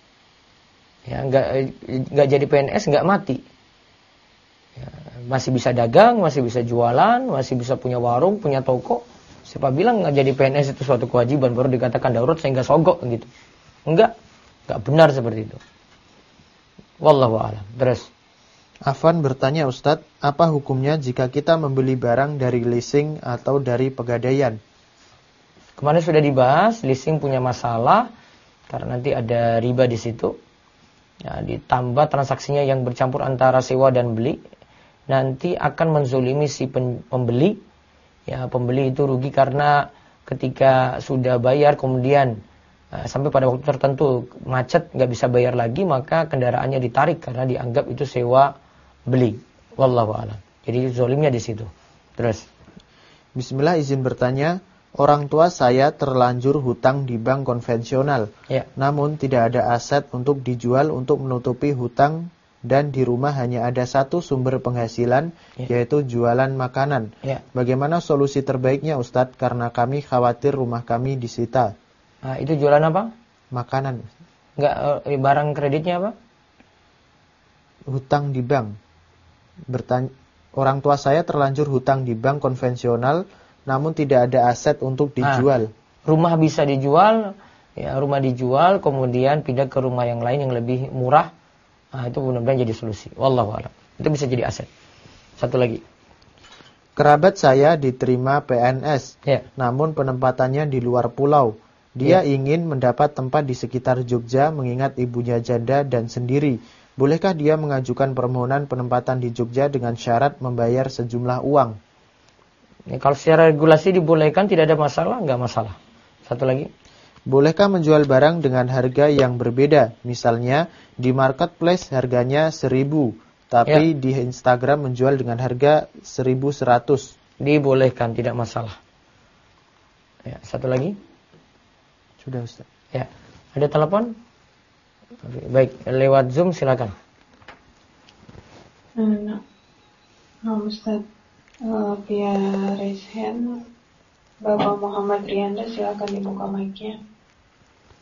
Ya, enggak jadi PNS enggak mati. Ya, masih bisa dagang, masih bisa jualan, masih bisa punya warung, punya toko. Siapa bilang enggak jadi PNS itu suatu kewajiban baru dikatakan darurat sehingga sogok gitu. Enggak benar seperti itu. Wallahu a'lam. Terus Afan bertanya Ustadz, apa hukumnya jika kita membeli barang dari leasing atau dari pegadaian? Kemarin sudah dibahas, leasing punya masalah karena nanti ada riba di situ. Ya, ditambah transaksinya yang bercampur antara sewa dan beli, nanti akan menzolimi si pembeli. Ya, pembeli itu rugi karena ketika sudah bayar kemudian sampai pada waktu tertentu macet nggak bisa bayar lagi, maka kendaraannya ditarik karena dianggap itu sewa beli. Wallahu a'lam. Jadi zolimnya di situ. Terus Bismillah, izin bertanya. Orang tua saya terlanjur hutang di bank konvensional, namun tidak ada aset untuk dijual untuk menutupi hutang dan di rumah hanya ada satu sumber penghasilan, yaitu jualan makanan. Bagaimana solusi terbaiknya Ustadz? Karena kami khawatir rumah kami disita. Itu jualan apa? Makanan. Enggak, barang kreditnya apa? Hutang di bank. Orang tua saya terlanjur hutang di bank konvensional, namun tidak ada aset untuk dijual. Rumah bisa dijual, ya rumah dijual, kemudian pindah ke rumah yang lain yang lebih murah. Itu benar-benar jadi solusi. Wallahu a'lam. Itu bisa jadi aset. Satu lagi. Kerabat saya diterima PNS, namun penempatannya di luar pulau. Dia ingin mendapat tempat di sekitar Jogja mengingat ibunya janda dan sendiri. Bolehkah dia mengajukan permohonan penempatan di Jogja dengan syarat membayar sejumlah uang? Ya, kalau secara regulasi dibolehkan tidak ada masalah, enggak masalah. Satu lagi. Bolehkah menjual barang dengan harga yang berbeda? Misalnya di marketplace harganya 1.000, tapi di Instagram menjual dengan harga 1.100. Dibolehkan, tidak masalah. Ya, satu lagi. Sudah Ustaz. Ya, ada telepon? Baik, lewat Zoom silakan. Nah, Ustaz. Via raise hand, Bapak Muhammad Rianda, silakan dibuka mic-nya.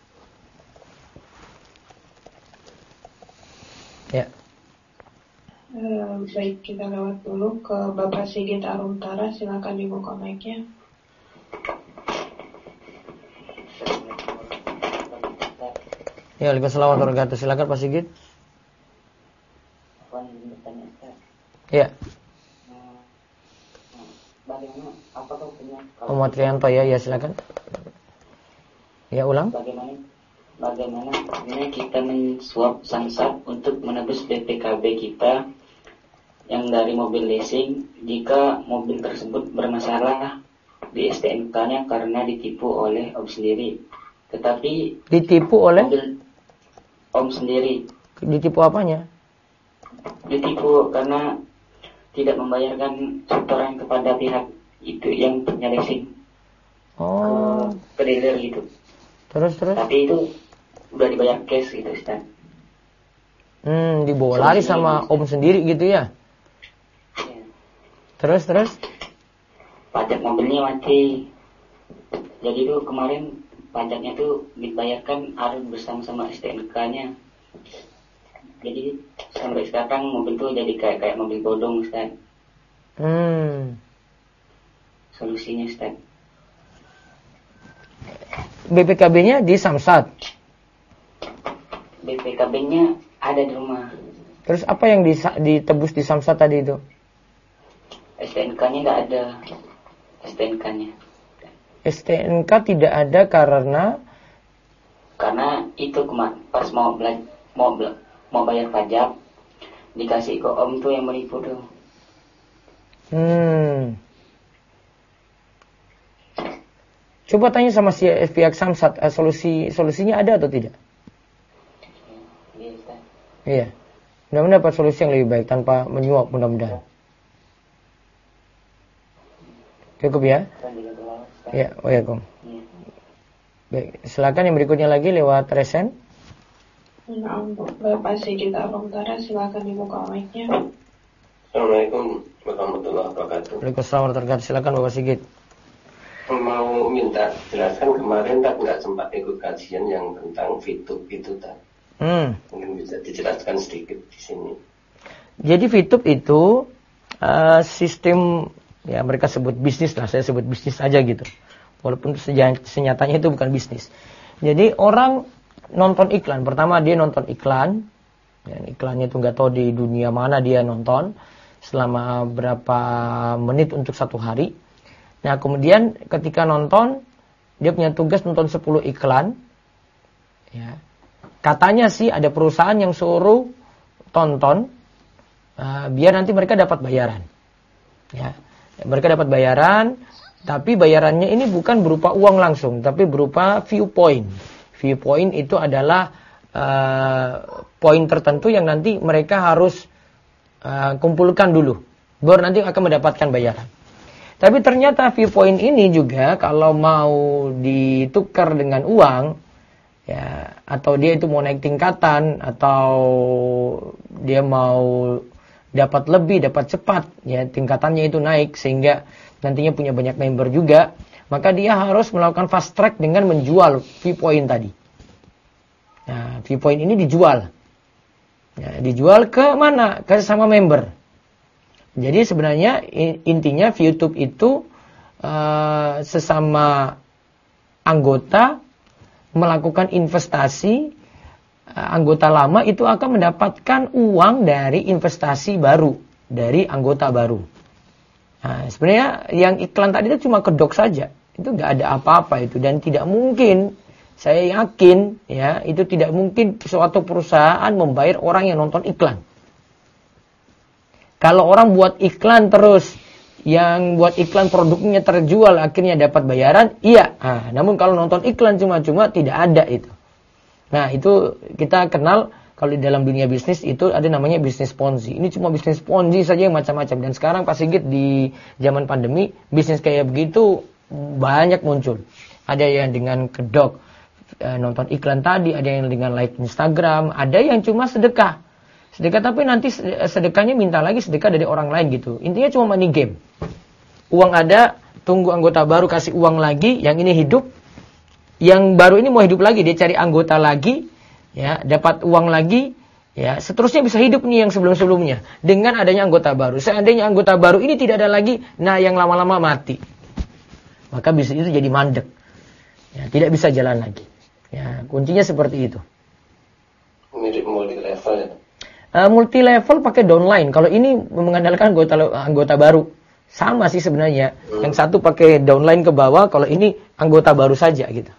Ya. Baik, kita lewat dulu ke Bapak Sigit Arumtara. Silakan dibuka mic-nya. Ya, Waalaikumsalam warahmatullahi wabarakatuh. Silakan Pak Sigit. Ya. Bagaimana? Apakah punya? Muhammad Rianto ya, silakan. Ya, ulang. Bagaimana kita mensuap samsat untuk menebus BPKB kita yang dari mobil leasing jika mobil tersebut bermasalah di STNK-nya karena ditipu oleh Om sendiri. Tetapi ditipu oleh mobil Om sendiri. Ditipu apanya? Ditipu karena tidak membayarkan setoran kepada pihak itu yang punya leasing. Oh. Ke dealer gitu. Terus. Tapi itu udah dibayar cash gitu, Ustaz. Dibawa lari sama Om sendiri gitu ya? Ya. Terus? Pajak mobilnya mati. Jadi itu kemarin pajaknya tuh dibayarkan harus bersama-sama STNK-nya. Jadi sampai sekarang mobil tuh jadi kayak mobil bodong, Ustaz. Solusinya, Ustaz. BPKB-nya di Samsat. BPKB-nya ada di rumah. Terus apa yang ditebus di Samsat tadi itu? STNK-nya nggak ada. STNK-nya. STNK tidak ada karena itu pas mau bayar pajak dikasih ke Om tuh yang menipu tuh. Coba tanya sama si pihak Samsat, solusinya ada atau tidak? Iya. Mudah-mudahan dapat solusi yang lebih baik tanpa menyuap, mudah-mudahan. Cukup ya? Ya, waalaikum. Baik, silakan yang berikutnya lagi lewat resen. Bapak Sigit Arumtara, silakan dibuka mic-nya. Assalamualaikum warahmatullahi wabarakatuh. Waalaikumsalam warahmatullahi wabarakatuh. Silakan Bapak Sigit. Mau minta jelaskan kemarin tak nggak sempat ikut kajian yang tentang VTube itu tak. Mungkin bisa dijelaskan sedikit di sini. Jadi VTube itu sistem, ya mereka sebut bisnis lah, saya sebut bisnis aja gitu. Walaupun senyatanya itu bukan bisnis. Jadi orang nonton iklan, pertama dia nonton iklan, dan iklannya itu nggak tahu di dunia mana dia nonton selama berapa menit untuk satu hari. Nah kemudian ketika nonton, dia punya tugas nonton 10 iklan. Ya. Katanya sih ada perusahaan yang suruh tonton, biar nanti mereka dapat bayaran. Ya. Mereka dapat bayaran, tapi bayarannya ini bukan berupa uang langsung, tapi berupa viewpoint. Viewpoint itu adalah poin tertentu yang nanti mereka harus kumpulkan dulu, baru nanti akan mendapatkan bayaran. Tapi ternyata viewpoint ini juga kalau mau ditukar dengan uang, ya, atau dia itu mau naik tingkatan, atau dia mau dapat lebih, dapat cepat, ya tingkatannya itu naik sehingga nantinya punya banyak member juga, maka dia harus melakukan fast track dengan menjual viewpoint tadi. Nah, viewpoint ini dijual. Ya, dijual ke mana? Ke sama member. Jadi sebenarnya intinya ViewTube itu sesama anggota melakukan investasi, anggota lama itu akan mendapatkan uang dari investasi baru, dari anggota baru. Nah, sebenarnya yang iklan tadi itu cuma kedok saja, itu nggak ada apa-apa itu, dan tidak mungkin, saya yakin ya, itu tidak mungkin suatu perusahaan membayar orang yang nonton iklan. Kalau orang buat iklan terus, yang buat iklan produknya terjual akhirnya dapat bayaran, iya. Nah, namun kalau nonton iklan cuma-cuma tidak ada itu. Nah itu kita kenal kalau di dalam dunia bisnis itu ada namanya bisnis ponzi. Ini cuma bisnis ponzi saja yang macam-macam. Dan sekarang Pak Sigit di zaman pandemi bisnis kayak begitu banyak muncul. Ada yang dengan kedok nonton iklan tadi, ada yang dengan like Instagram, ada yang cuma sedekah. Sedekah tapi nanti sedekahnya minta lagi sedekah dari orang lain gitu. Intinya cuma money game. Uang ada, tunggu anggota baru kasih uang lagi, yang ini hidup. Yang baru ini mau hidup lagi, dia cari anggota lagi, ya, dapat uang lagi, Ya, seterusnya bisa hidup nih yang sebelum-sebelumnya dengan adanya anggota baru. Seandainya anggota baru ini tidak ada lagi, nah yang lama-lama mati. Maka bisnis itu jadi mandek. Ya, tidak bisa jalan lagi. Ya, kuncinya seperti itu. Mirip multi level ya. Multi level pakai downline. Kalau ini mengandalkan anggota baru. Sama sih sebenarnya. Yang satu pakai downline ke bawah, kalau ini anggota baru saja gitu.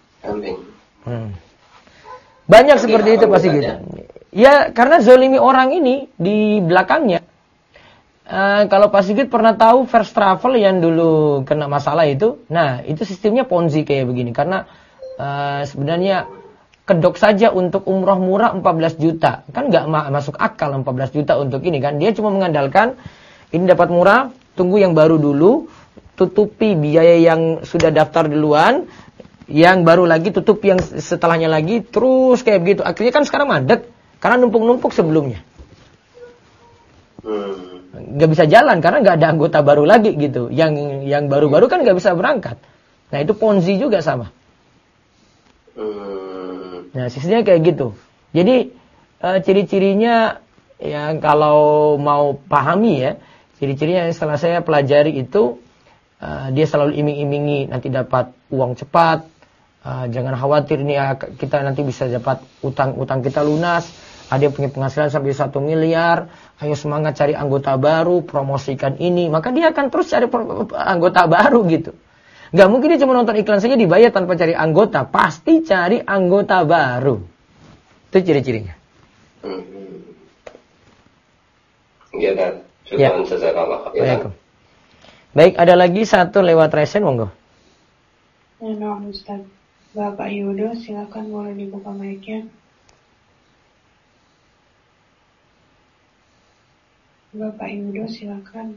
Banyak tapi seperti itu pasti gitu. Ya, karena zolimi orang ini di belakangnya. Kalau Pak Sigit pernah tahu First Travel yang dulu kena masalah itu, nah itu sistemnya Ponzi kayak begini. Karena sebenarnya kedok saja untuk umroh murah 14 juta. Kan nggak masuk akal 14 juta untuk ini kan. Dia cuma mengandalkan ini dapat murah, tunggu yang baru dulu, tutupi biaya yang sudah daftar duluan, yang baru lagi tutupi yang setelahnya lagi, terus kayak begitu. Akhirnya kan sekarang mandek karena numpuk-numpuk sebelumnya. Nggak bisa jalan karena nggak ada anggota baru lagi gitu. Yang baru-baru kan nggak bisa berangkat. Nah itu Ponzi juga sama. Nah sistemnya kayak gitu. Jadi ciri-cirinya yang kalau mau pahami ya, ciri-cirinya yang setelah saya pelajari itu dia selalu iming-imingi nanti dapat uang cepat. Jangan khawatir nih kita nanti bisa dapat utang kita lunas. Ada yang punya penghasilan sampai 1 miliar. Ayo semangat cari anggota baru, promosikan ini. Maka dia akan terus cari anggota baru gitu. Gak mungkin dia cuma nonton iklan saja dibayar tanpa cari anggota. Pasti cari anggota baru. Itu ciri-cirinya. Iya kan. Syukran jazakallah. Baik, ada lagi satu lewat resen, monggo. Ya, Ustaz. Bapak Yudo, silakan boleh dibuka mic-nya. Bapak Yudo, silakan.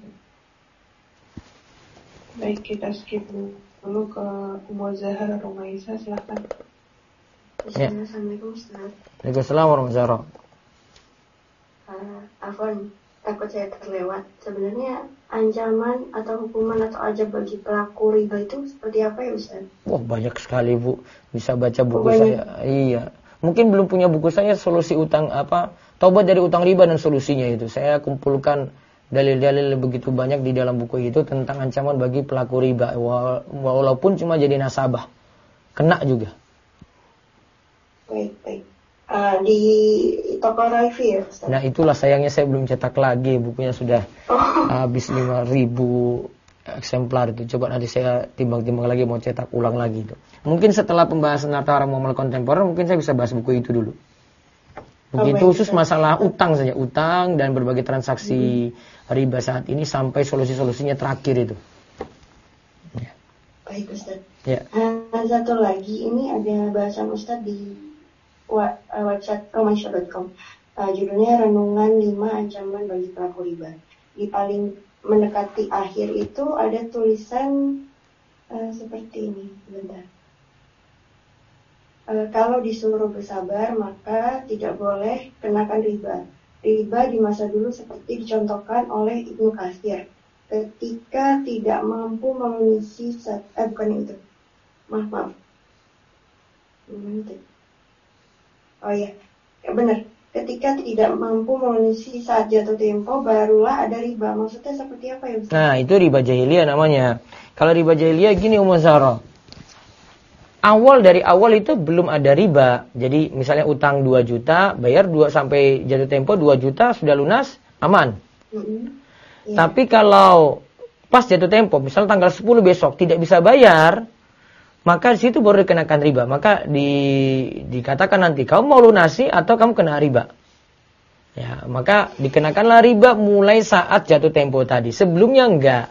Baik, kita skip dulu ke Ummu Zahra Rumaisa, silakan. Ya. Assalamualaikum Ustaz. Waalaikumsalam warahmatullahi wabarakatuh. Afwan, takut saya terlewat. Sebenarnya ancaman atau hukuman atau azab bagi pelaku riba itu seperti apa ya Ustaz? Wah banyak sekali Bu. Bisa baca buku saya. Iya. Mungkin belum punya buku saya solusi utang taubat dari utang riba dan solusinya itu. Saya kumpulkan dalil-dalil begitu banyak di dalam buku itu tentang ancaman bagi pelaku riba. Walaupun cuma jadi nasabah. Kena juga. Baik. Di toko Raifi ya Ustaz? Nah itulah sayangnya saya belum cetak lagi. Bukunya sudah habis 5.000 eksemplar itu. Coba nanti saya timbang-timbang lagi mau cetak ulang lagi itu. Mungkin setelah pembahasan Nata Haram Muamalah Kontemporer mungkin saya bisa bahas buku itu dulu. Begitu khusus masalah utang saja. Utang dan berbagai transaksi riba saat ini sampai solusi-solusinya terakhir itu. Ya. Baik Ustaz. Ya. Satu lagi ini ada bahasan Ustaz di website romansha.com. Judulnya Renungan 5 Ancaman bagi Pelaku Riba. Di paling mendekati akhir itu ada tulisan seperti ini. Bentar. Kalau disuruh bersabar maka tidak boleh kenakan riba. Riba di masa dulu seperti dicontohkan oleh Ibnu Katsir. Ketika tidak mampu mengisi bukan itu. Maaf. Oh iya, benar. Ketika tidak mampu mengisi saat jatuh tempo, barulah ada riba. Maksudnya seperti apa ya Ustaz? Nah, itu riba jahiliyah namanya. Kalau riba jahiliyah gini Ummu Zahra. Dari awal itu belum ada riba. Jadi misalnya utang 2 juta, bayar 2 sampai jatuh tempo 2 juta sudah lunas, aman. Ya. Tapi kalau pas jatuh tempo, misalnya tanggal 10 besok tidak bisa bayar, maka di situ baru dikenakan riba. Maka dikatakan nanti kamu mau lunasi atau kamu kena riba. Ya, maka dikenakanlah riba mulai saat jatuh tempo tadi. Sebelumnya enggak.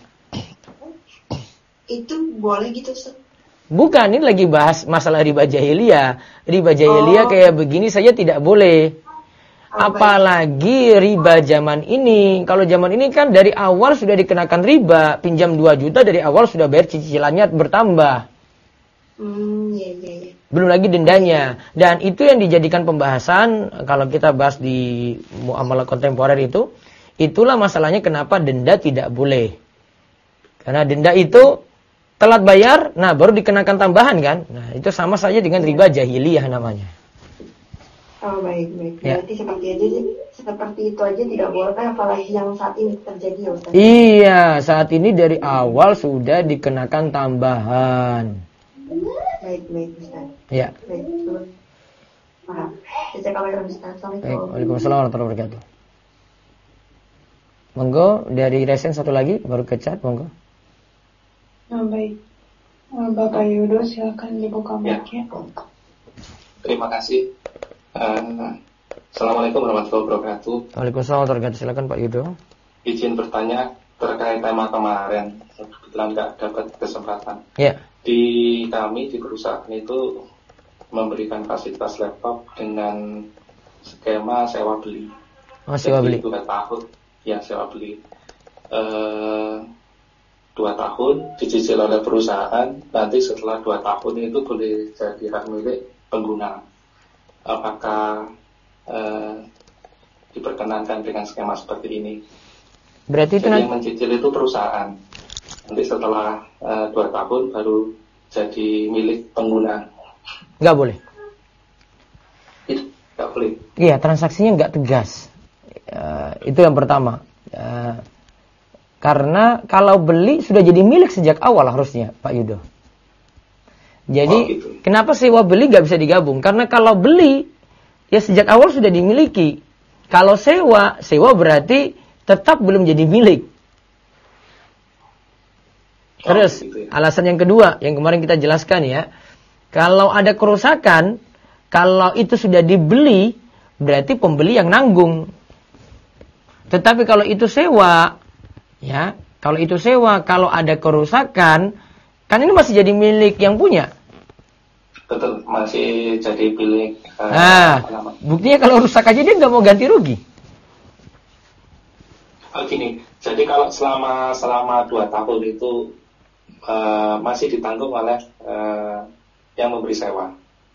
Itu boleh gitu Ustaz? Bukan, ini lagi bahas masalah riba jahiliyah. Riba jahiliyah kayak begini saja tidak boleh. Apalagi riba zaman ini. Kalau zaman ini kan dari awal sudah dikenakan riba. Pinjam 2 juta dari awal sudah bayar cicilannya bertambah. Iya. Belum lagi dendanya. Dan itu yang dijadikan pembahasan kalau kita bahas di muamalah kontemporer itu. Itulah masalahnya kenapa denda tidak boleh. Karena denda itu telat bayar, nah baru dikenakan tambahan kan. Nah itu sama saja dengan riba jahiliyah namanya. Oh baik. Ya. Berarti seperti itu aja tidak boleh, apalagi yang saat ini terjadi ya Ustaz. Iya, saat ini dari awal sudah dikenakan tambahan. Baik Ustaz. Ya. Baik. Paham. Jazakallahu Ustaz. Assalamualaikum. Baik, waalaikumsalam warahmatullahi wabarakatuh. Monggo dari Resen satu lagi baru ke chat, monggo. Baik. Bapak Yudo silakan dibuka mic-nya. Terima kasih. Assalamualaikum warahmatullahi wabarakatuh. Waalaikumsalam warahmatullahi wabarakatuh. Silakan Pak Yudo. Izin bertanya terkait tema kemarin. Kebetulan nggak dapat kesempatan. Ya. Di kami di perusahaan itu memberikan fasilitas laptop dengan skema sewa beli. Oh, sewa beli. 2 tahun ya sewa beli. 2 tahun dicicil oleh perusahaan. Nanti setelah 2 tahun itu boleh jadi hak milik pengguna. Apakah diperkenankan dengan skema seperti ini? Berarti itu jadi nanti yang mencicil itu perusahaan. Nanti setelah 2 tahun baru jadi milik pengguna. nggak boleh. Nggak boleh. Iya, transaksinya nggak tegas. Itu yang pertama. Karena kalau beli sudah jadi milik sejak awal harusnya, Pak Yudo. Jadi gitu. Kenapa sewa beli nggak bisa digabung? Karena kalau beli ya sejak awal sudah dimiliki. Kalau sewa berarti tetap belum jadi milik. Terus gitu ya. Alasan yang kedua yang kemarin kita jelaskan ya, kalau ada kerusakan, kalau itu sudah dibeli berarti pembeli yang nanggung. Tetapi kalau itu sewa, ya kalau itu sewa, kalau ada kerusakan, kan ini masih jadi milik yang punya. Betul, masih jadi milik. Buktinya kalau rusak aja dia nggak mau ganti rugi. Gini, jadi kalau selama 2 tahun itu masih ditanggung oleh yang memberi sewa.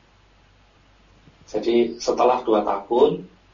Jadi setelah 2 tahun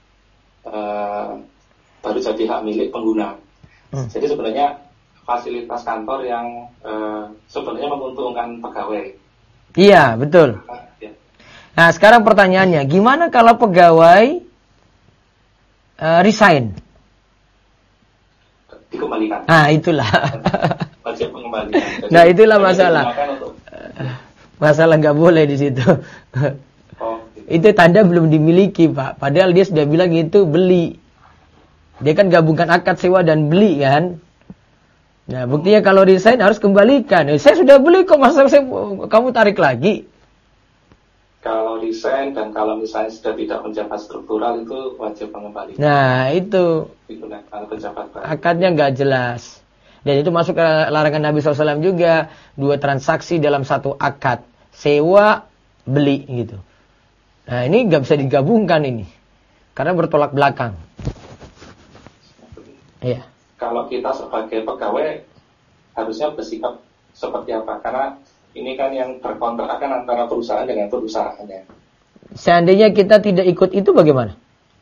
baru jadi hak milik pengguna. Jadi sebenarnya fasilitas kantor yang sebenarnya menguntungkan pegawai. Iya, betul. Ya. Nah, sekarang pertanyaannya, gimana kalau pegawai resign? Dikembalikan. Nah, itulah. Wajib mengembalikan. Jadi, nah, itulah masalah. Masalah nggak boleh di situ. Itu tanda belum dimiliki, Pak. Padahal dia sudah bilang itu beli. Dia kan gabungkan akad sewa dan beli kan. Nah, buktinya kalau resign harus kembalikan. Saya sudah beli kok, masa kamu tarik lagi? Kalau resign dan kalau misalnya sudah tidak menjabat struktural itu wajib mengembalikan. Nah, itu. Kalau penjabat baru. Akadnya nggak jelas. Dan itu masuk ke larangan Nabi SAW juga. 2 transaksi dalam satu akad. Sewa, beli gitu. Nah, ini nggak bisa digabungkan ini. Karena bertolak belakang. Iya. Kalau kita sebagai pegawai harusnya bersikap seperti apa? Karena ini kan yang berkontrak kan antara perusahaan dengan perusahaannya. Seandainya kita tidak ikut itu bagaimana?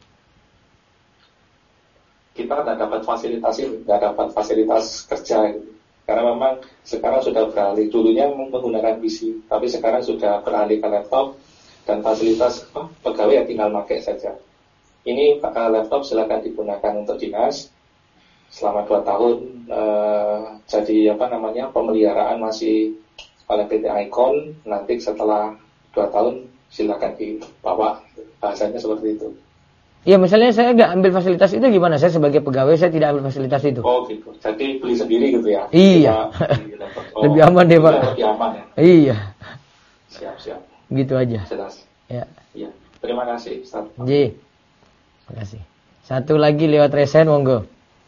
Kita nggak dapat fasilitas kerja gitu. Karena memang sekarang sudah beralih. Dulunya menggunakan PC, tapi sekarang sudah beralih ke laptop dan fasilitas pegawai yang tinggal pakai saja. Ini laptop silakan digunakan untuk dinas. Selama 2 tahun jadi pemeliharaan masih oleh PT Icon. Nanti setelah 2 tahun silakan dibawa, bahasanya seperti itu. Iya, misalnya saya nggak ambil fasilitas itu gimana? Saya sebagai pegawai saya tidak ambil fasilitas itu. Oh gitu. Jadi beli sendiri gitu ya? Iya. Lebih aman deh, Pak. Lebih aman ya? Iya. Siap. Gitu aja. Jelas. Ya. Iya. Terima kasih, Ustaz. Ji. Terima kasih. Satu lagi lewat resen, monggo.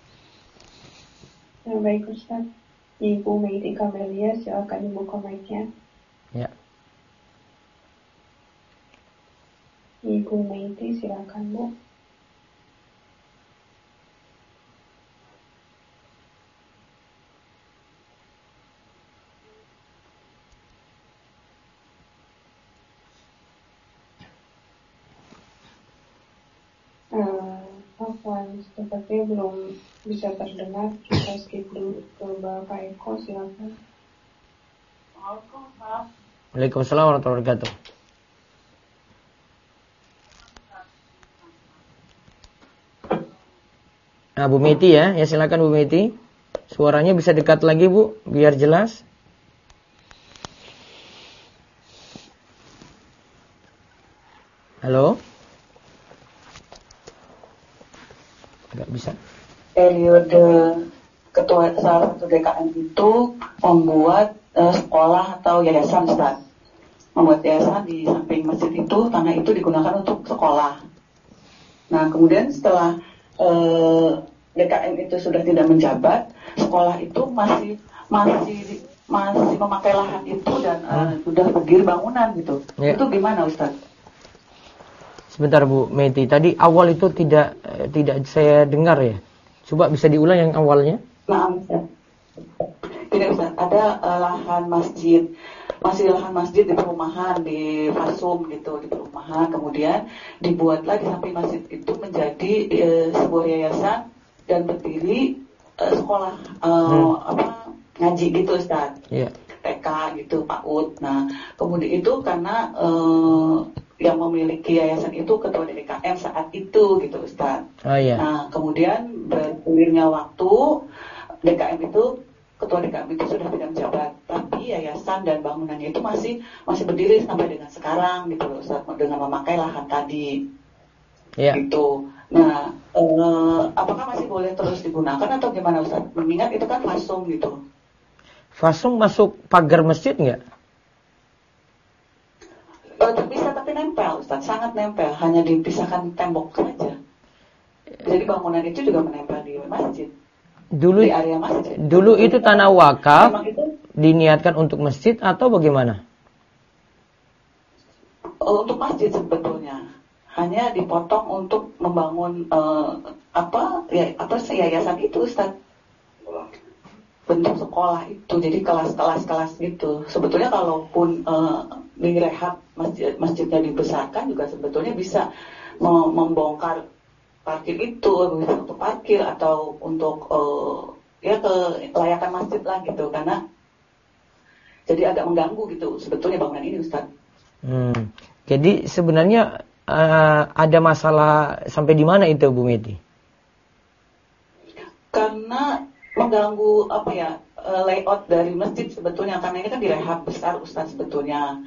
Baik Ustaz. Ibu Meiti Kamelia, silakan dibuka mic-nya. Ya. Ibu Meiti, silakan Bu. Sepertinya belum bisa terdengar. Kita skip dulu ke Bapak Eko, silakan. Waalaikumsalam warahmatullahi wabarakatuh. Nah, Bu Meti ya silakan Bu Meti. Suaranya bisa dekat lagi Bu, biar jelas. Halo? Enggak bisa. Periode ketua salah satu DKM itu membuat sekolah atau yayasan, Ustaz. Membuat yayasan di samping masjid itu, tanah itu digunakan untuk sekolah. Nah, kemudian setelah DKM itu sudah tidak menjabat, sekolah itu masih memakai lahan itu dan sudah berdiri bangunan gitu. Itu gimana, Ustaz? Sebentar Bu Meti, tadi awal itu tidak saya dengar ya. Coba bisa diulang yang awalnya? Nah, Ustaz. Tidak, Ustaz. Ada lahan masjid. Masih lahan masjid di perumahan, di Fasum gitu, di perumahan. Kemudian dibuatlah di samping masjid itu menjadi sebuah yayasan dan berdiri sekolah ngaji gitu, Ustaz. TK gitu, PAUD. Nah, kemudian itu karena yang memiliki yayasan itu ketua DKM saat itu gitu, Ustaz. Nah, kemudian bergulirnya waktu, DKM itu ketua DKM itu sudah tidak menjabat, tapi yayasan dan bangunannya itu masih berdiri sampai dengan sekarang gitu loh, Ustaz, dengan memakai lahan tadi. Gitu. Nah, apakah masih boleh terus digunakan atau gimana, Ustaz? Mengingat itu kan Fasum gitu. Fasum masuk pagar masjid nggak? Bisa, tapi nempel, Ustaz, sangat nempel, hanya dipisahkan tembok saja. Jadi bangunan itu juga menempel di masjid. Di area masjid. Dulu itu tanah wakaf diniatkan untuk masjid atau bagaimana? Untuk masjid sebetulnya. Hanya dipotong untuk membangun yayasan itu, Ustaz. Bentuk sekolah itu, jadi kelas gitu. Sebetulnya kalaupun direhab masjidnya dibesarkan juga sebetulnya bisa membongkar parkir itu, bisa untuk parkir atau untuk kelayakan masjid lah gitu, karena jadi agak mengganggu gitu sebetulnya bangunan ini, Ustaz. Jadi sebenarnya ada masalah sampai di mana itu, Bu Meti? Karena mengganggu layout dari masjid sebetulnya, karena ini kan direhab besar, Ustaz, sebetulnya.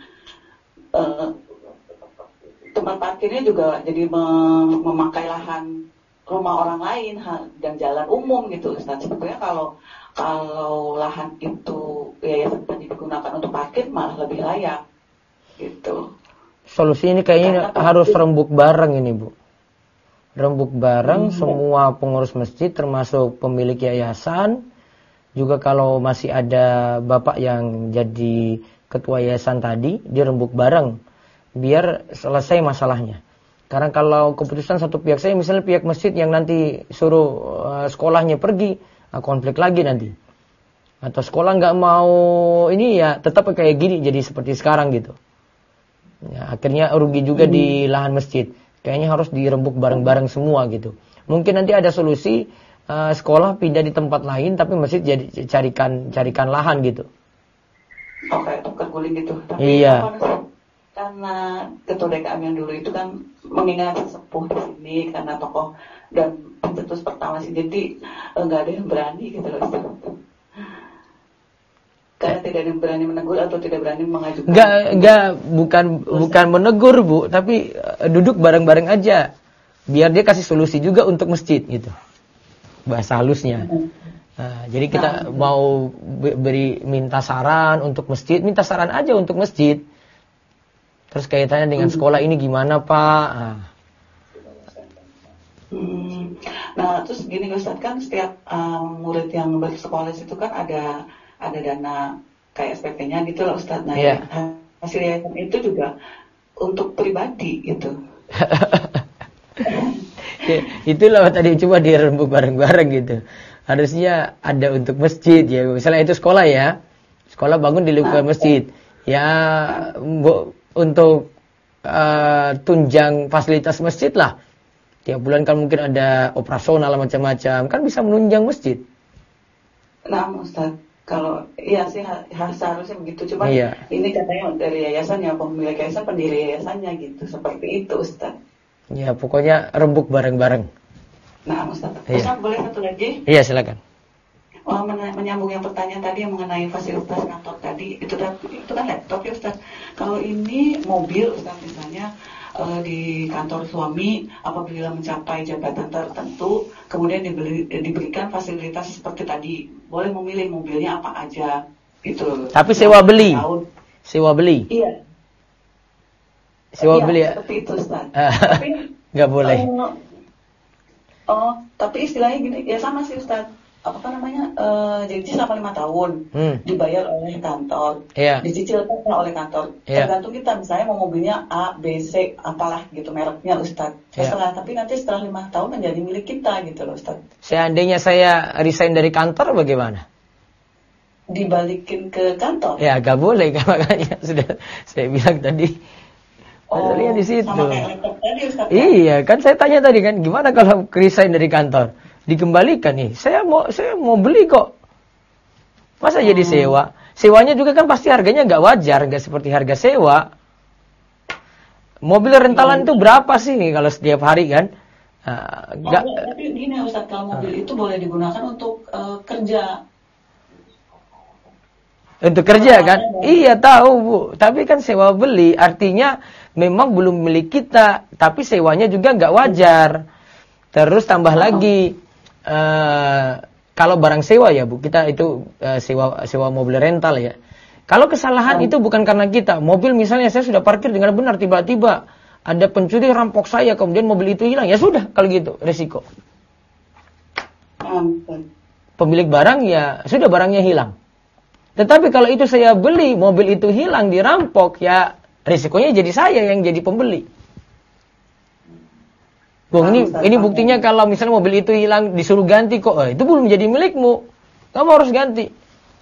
Tempat parkirnya juga jadi memakai lahan rumah orang lain dan jalan umum gitu, Ustaz. Sebetulnya kalau lahan itu yayasan digunakan untuk parkir malah lebih layak gitu. Solusi ini kayaknya harus rembuk bareng ini, Bu. Rembuk bareng semua pengurus masjid termasuk pemilik yayasan. Juga kalau masih ada bapak yang jadi ketua yayasan tadi, dirembuk bareng biar selesai masalahnya. Karena kalau keputusan satu pihak, saya misalnya pihak masjid yang nanti suruh sekolahnya pergi, konflik lagi nanti. Atau sekolah nggak mau ini, ya tetap kayak gini, jadi seperti sekarang gitu. Ya, akhirnya rugi juga di lahan masjid. Kayaknya harus dirembuk bareng-bareng semua gitu. Mungkin nanti ada solusi sekolah pindah di tempat lain, tapi masjid jadi carikan lahan gitu. Oke, tukar guling gitu. Tapi iya. Karena ketua DKM yang dulu itu kan mengingat sepuh di sini karena tokoh dan pencetus pertama sih, jadi nggak ada yang berani gitu loh. Karena tidak ada yang berani menegur atau tidak berani mengajukan. Bukan menegur, Bu, tapi duduk bareng-bareng aja. Biar dia kasih solusi juga untuk masjid gitu. Bahasa halusnya. Nah, jadi kita mau minta saran untuk masjid, minta saran aja untuk masjid. Terus kaitannya dengan sekolah ini gimana, Pak? Nah, terus gini, Ustaz, kan setiap murid yang bersekolah itu kan ada dana kayak SPP-nya gitu loh, Ustaz. Nah, hasil yayasan itu juga untuk pribadi gitu. Itulah tadi coba dirembuk bareng-bareng gitu. Harusnya ada untuk masjid ya. Misalnya itu sekolah ya. Sekolah bangun di lingkungan masjid. Ya untuk tunjang fasilitas masjid lah. Tiap bulan kan mungkin ada operasional macam-macam. Kan bisa menunjang masjid. Nah, Ustaz, kalau iya sih seharusnya begitu. Cuma ini katanya dari yayasan ya, pemilik yayasan, pendiri yayasannya gitu. Seperti itu, Ustaz. Ya, pokoknya rembuk bareng-bareng. Nah, Ustaz. Iya. Ustaz boleh satu lagi? Iya, silakan. Menyambung yang pertanyaan tadi yang mengenai fasilitas kantor tadi, itu kan laptop ya Ustaz. Kalau ini mobil Ustaz misalnya di kantor suami apabila mencapai jabatan tertentu kemudian diberikan fasilitas seperti tadi, boleh memilih mobilnya apa aja gitu. Tapi sewa beli. Sewa beli. Iya. Sewa beli ya. Seperti itu Ustaz. Tapi nggak boleh. Tapi istilahnya gini, ya sama sih Ustaz. Apa namanya, jadi selama 5 tahun dibayar oleh kantor, dicicilkan oleh kantor. Tergantung kita, misalnya mau mobilnya A, B, C, apalah gitu mereknya Ustaz. Tapi nanti setelah 5 tahun menjadi milik kita gitu loh Ustaz. Seandainya saya resign dari kantor bagaimana? Dibalikin ke kantor? Ya gak boleh, makanya sudah saya bilang tadi. Masalahnya di situ. Sama kayak laptop tadi Ustaz. Iya, kan saya tanya tadi kan, gimana kalau resign dari kantor? Dikembalikan nih, saya mau beli kok. Masa jadi sewa? Sewanya juga kan pasti harganya nggak wajar, nggak seperti harga sewa. Mobil rentalan itu berapa sih nih kalau setiap hari kan? Tapi gini Ustaz, kalau mobil itu boleh digunakan untuk kerja. Untuk kerja kan? Iya tahu Bu. Tapi kan sewa beli artinya memang belum milik kita, tapi sewanya juga nggak wajar. Terus tambah lagi. Kalau barang sewa ya Bu, kita itu sewa mobil rental ya. Kalau kesalahan itu bukan karena kita. Mobil misalnya saya sudah parkir dengan benar, tiba-tiba ada pencuri rampok saya, kemudian mobil itu hilang. Ya sudah, kalau gitu resiko. Pemilik barang ya sudah, barangnya hilang. Tetapi kalau itu saya beli, mobil itu hilang, dirampok, ya resikonya jadi saya yang jadi pembeli. Bung, ini buktinya kalau misalnya mobil itu hilang disuruh ganti kok, itu belum menjadi milikmu. Kamu harus ganti.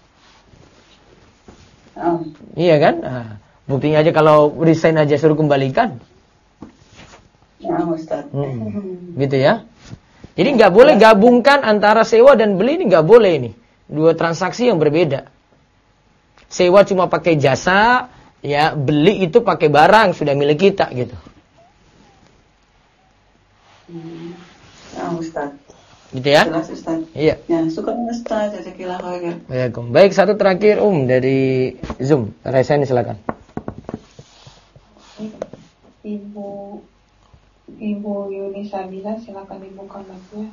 Iya kan? Buktinya aja kalau resign aja suruh kembalikan. Gitu ya. Jadi nggak boleh gabungkan antara sewa dan beli, ini nggak boleh ini. Dua transaksi yang berbeda. Sewa cuma pakai jasa, ya beli itu pakai barang sudah milik kita gitu. Ustaz. Gitu ya? Jelas Ustaz. Iya. Ya, syukur Ustaz, jazakallahu khairan. Baik, satu terakhir dari Zoom. Resen silakan. Ibu Yuni Sabila, silakan dibuka mic-nya.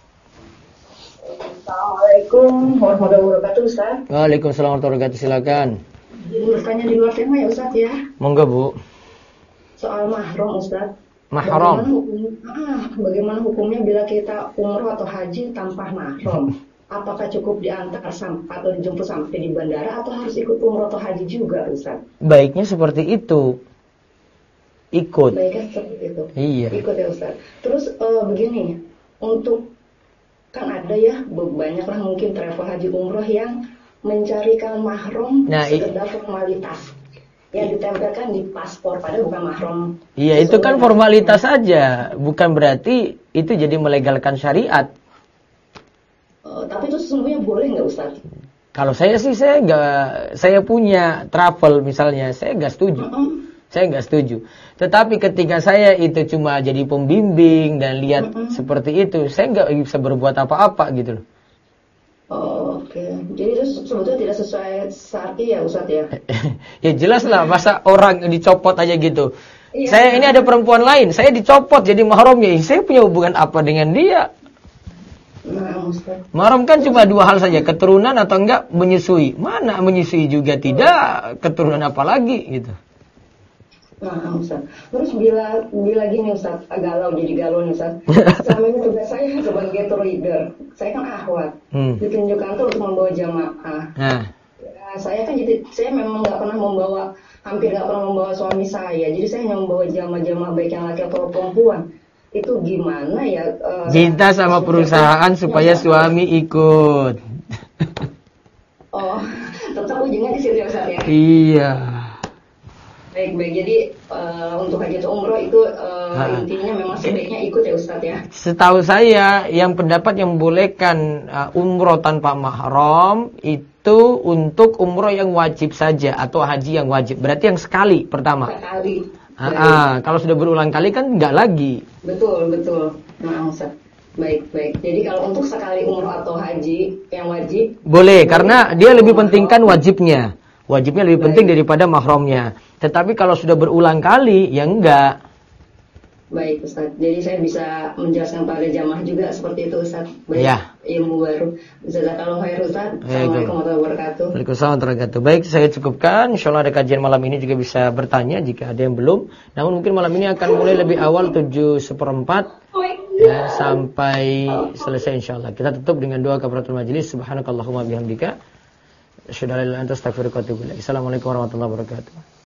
Assalamualaikum warahmatullahi wabarakatuh Ustaz. Waalaikumsalam warahmatullahi wabarakatuh, silakan. Ibu bertanya di luar tema ya Ustaz ya. Monggo Bu. Soal mahram Ustaz. Mahram. Bagaimana hukumnya bila kita umroh atau haji tanpa mahram? Apakah cukup diantar atau dijemput sampai di bandara atau harus ikut umroh atau haji juga Ustaz? Baiknya seperti itu. Ikut. Baiknya seperti itu. Iya. Ikut ya Ustaz. Terus begini, untuk kan ada ya banyaklah mungkin travel haji umroh yang mencarikan mahram sekedar formalitas. Yang ditempelkan di paspor padahal bukan mahram. Iya, itu kan formalitas saja, bukan berarti itu jadi melegalkan syariat. Tapi itu sesungguhnya boleh nggak Ustaz? Kalau saya sih saya punya travel misalnya, saya nggak setuju. Saya nggak setuju. Tetapi ketika saya itu cuma jadi pembimbing dan lihat seperti itu, saya nggak bisa berbuat apa-apa gitu loh. Oke. Jadi itu sebetulnya tidak sesuai syar'i ya Ustaz ya? Ya jelas lah, masa orang dicopot aja gitu. Iya. Saya ini ada perempuan lain, saya dicopot jadi mahramnya. Saya punya hubungan apa dengan dia? Ustaz. Mahram kan cuma dua hal saja, keturunan atau enggak menyusui. Mana menyusui juga tidak, keturunan apa lagi gitu. Ustaz. Terus bila gini Ustaz, galau nih Ustaz. Selama ini tugas saya sebagai tour leader, saya kan akhwat. Ditunjuk kantor untuk membawa jamaah. Saya kan saya memang hampir nggak pernah membawa suami saya. Jadi saya hanya membawa jamaah baik yang laki atau perempuan. Itu gimana ya? Minta sama perusahaan supaya suami ikut. Tetap ujungnya di situ ya Ustaz ya? Iya. Baik. Jadi untuk haji atau umroh itu intinya memang sebaiknya ikut ya Ustaz ya. Setahu saya yang pendapat yang membolehkan umroh tanpa mahram itu untuk umroh yang wajib saja atau haji yang wajib. Berarti yang sekali pertama. Sekali. Kalau sudah berulang kali kan enggak lagi. Betul. Ustaz. Baik. Jadi kalau untuk sekali umroh atau haji yang wajib boleh, karena dia lebih pentingkan wajibnya. Wajibnya lebih penting daripada mahramnya. Tetapi kalau sudah berulang kali, ya enggak. Baik Ustaz, jadi saya bisa menjelaskan pada jamaah juga seperti itu Ustaz. Baik, ya. Ilmu baru. Jazakallahu khair Ustaz. Assalamualaikum warahmatullahi wabarakatuh. Waalaikumsalam warahmatullahi wabarakatuh. Baik, saya cukupkan. Insyaallah ada kajian malam ini juga bisa bertanya jika ada yang belum. Namun mungkin malam ini akan mulai lebih awal 7:15 ya, sampai selesai insyaallah. Kita tutup dengan doa kafaratul majelis. Subhanakallahumma bihamdika asyhadu an la ilaha illa anta astaghfiruka wa atubu ilaik. Assalamualaikum warahmatullahi wabarakatuh.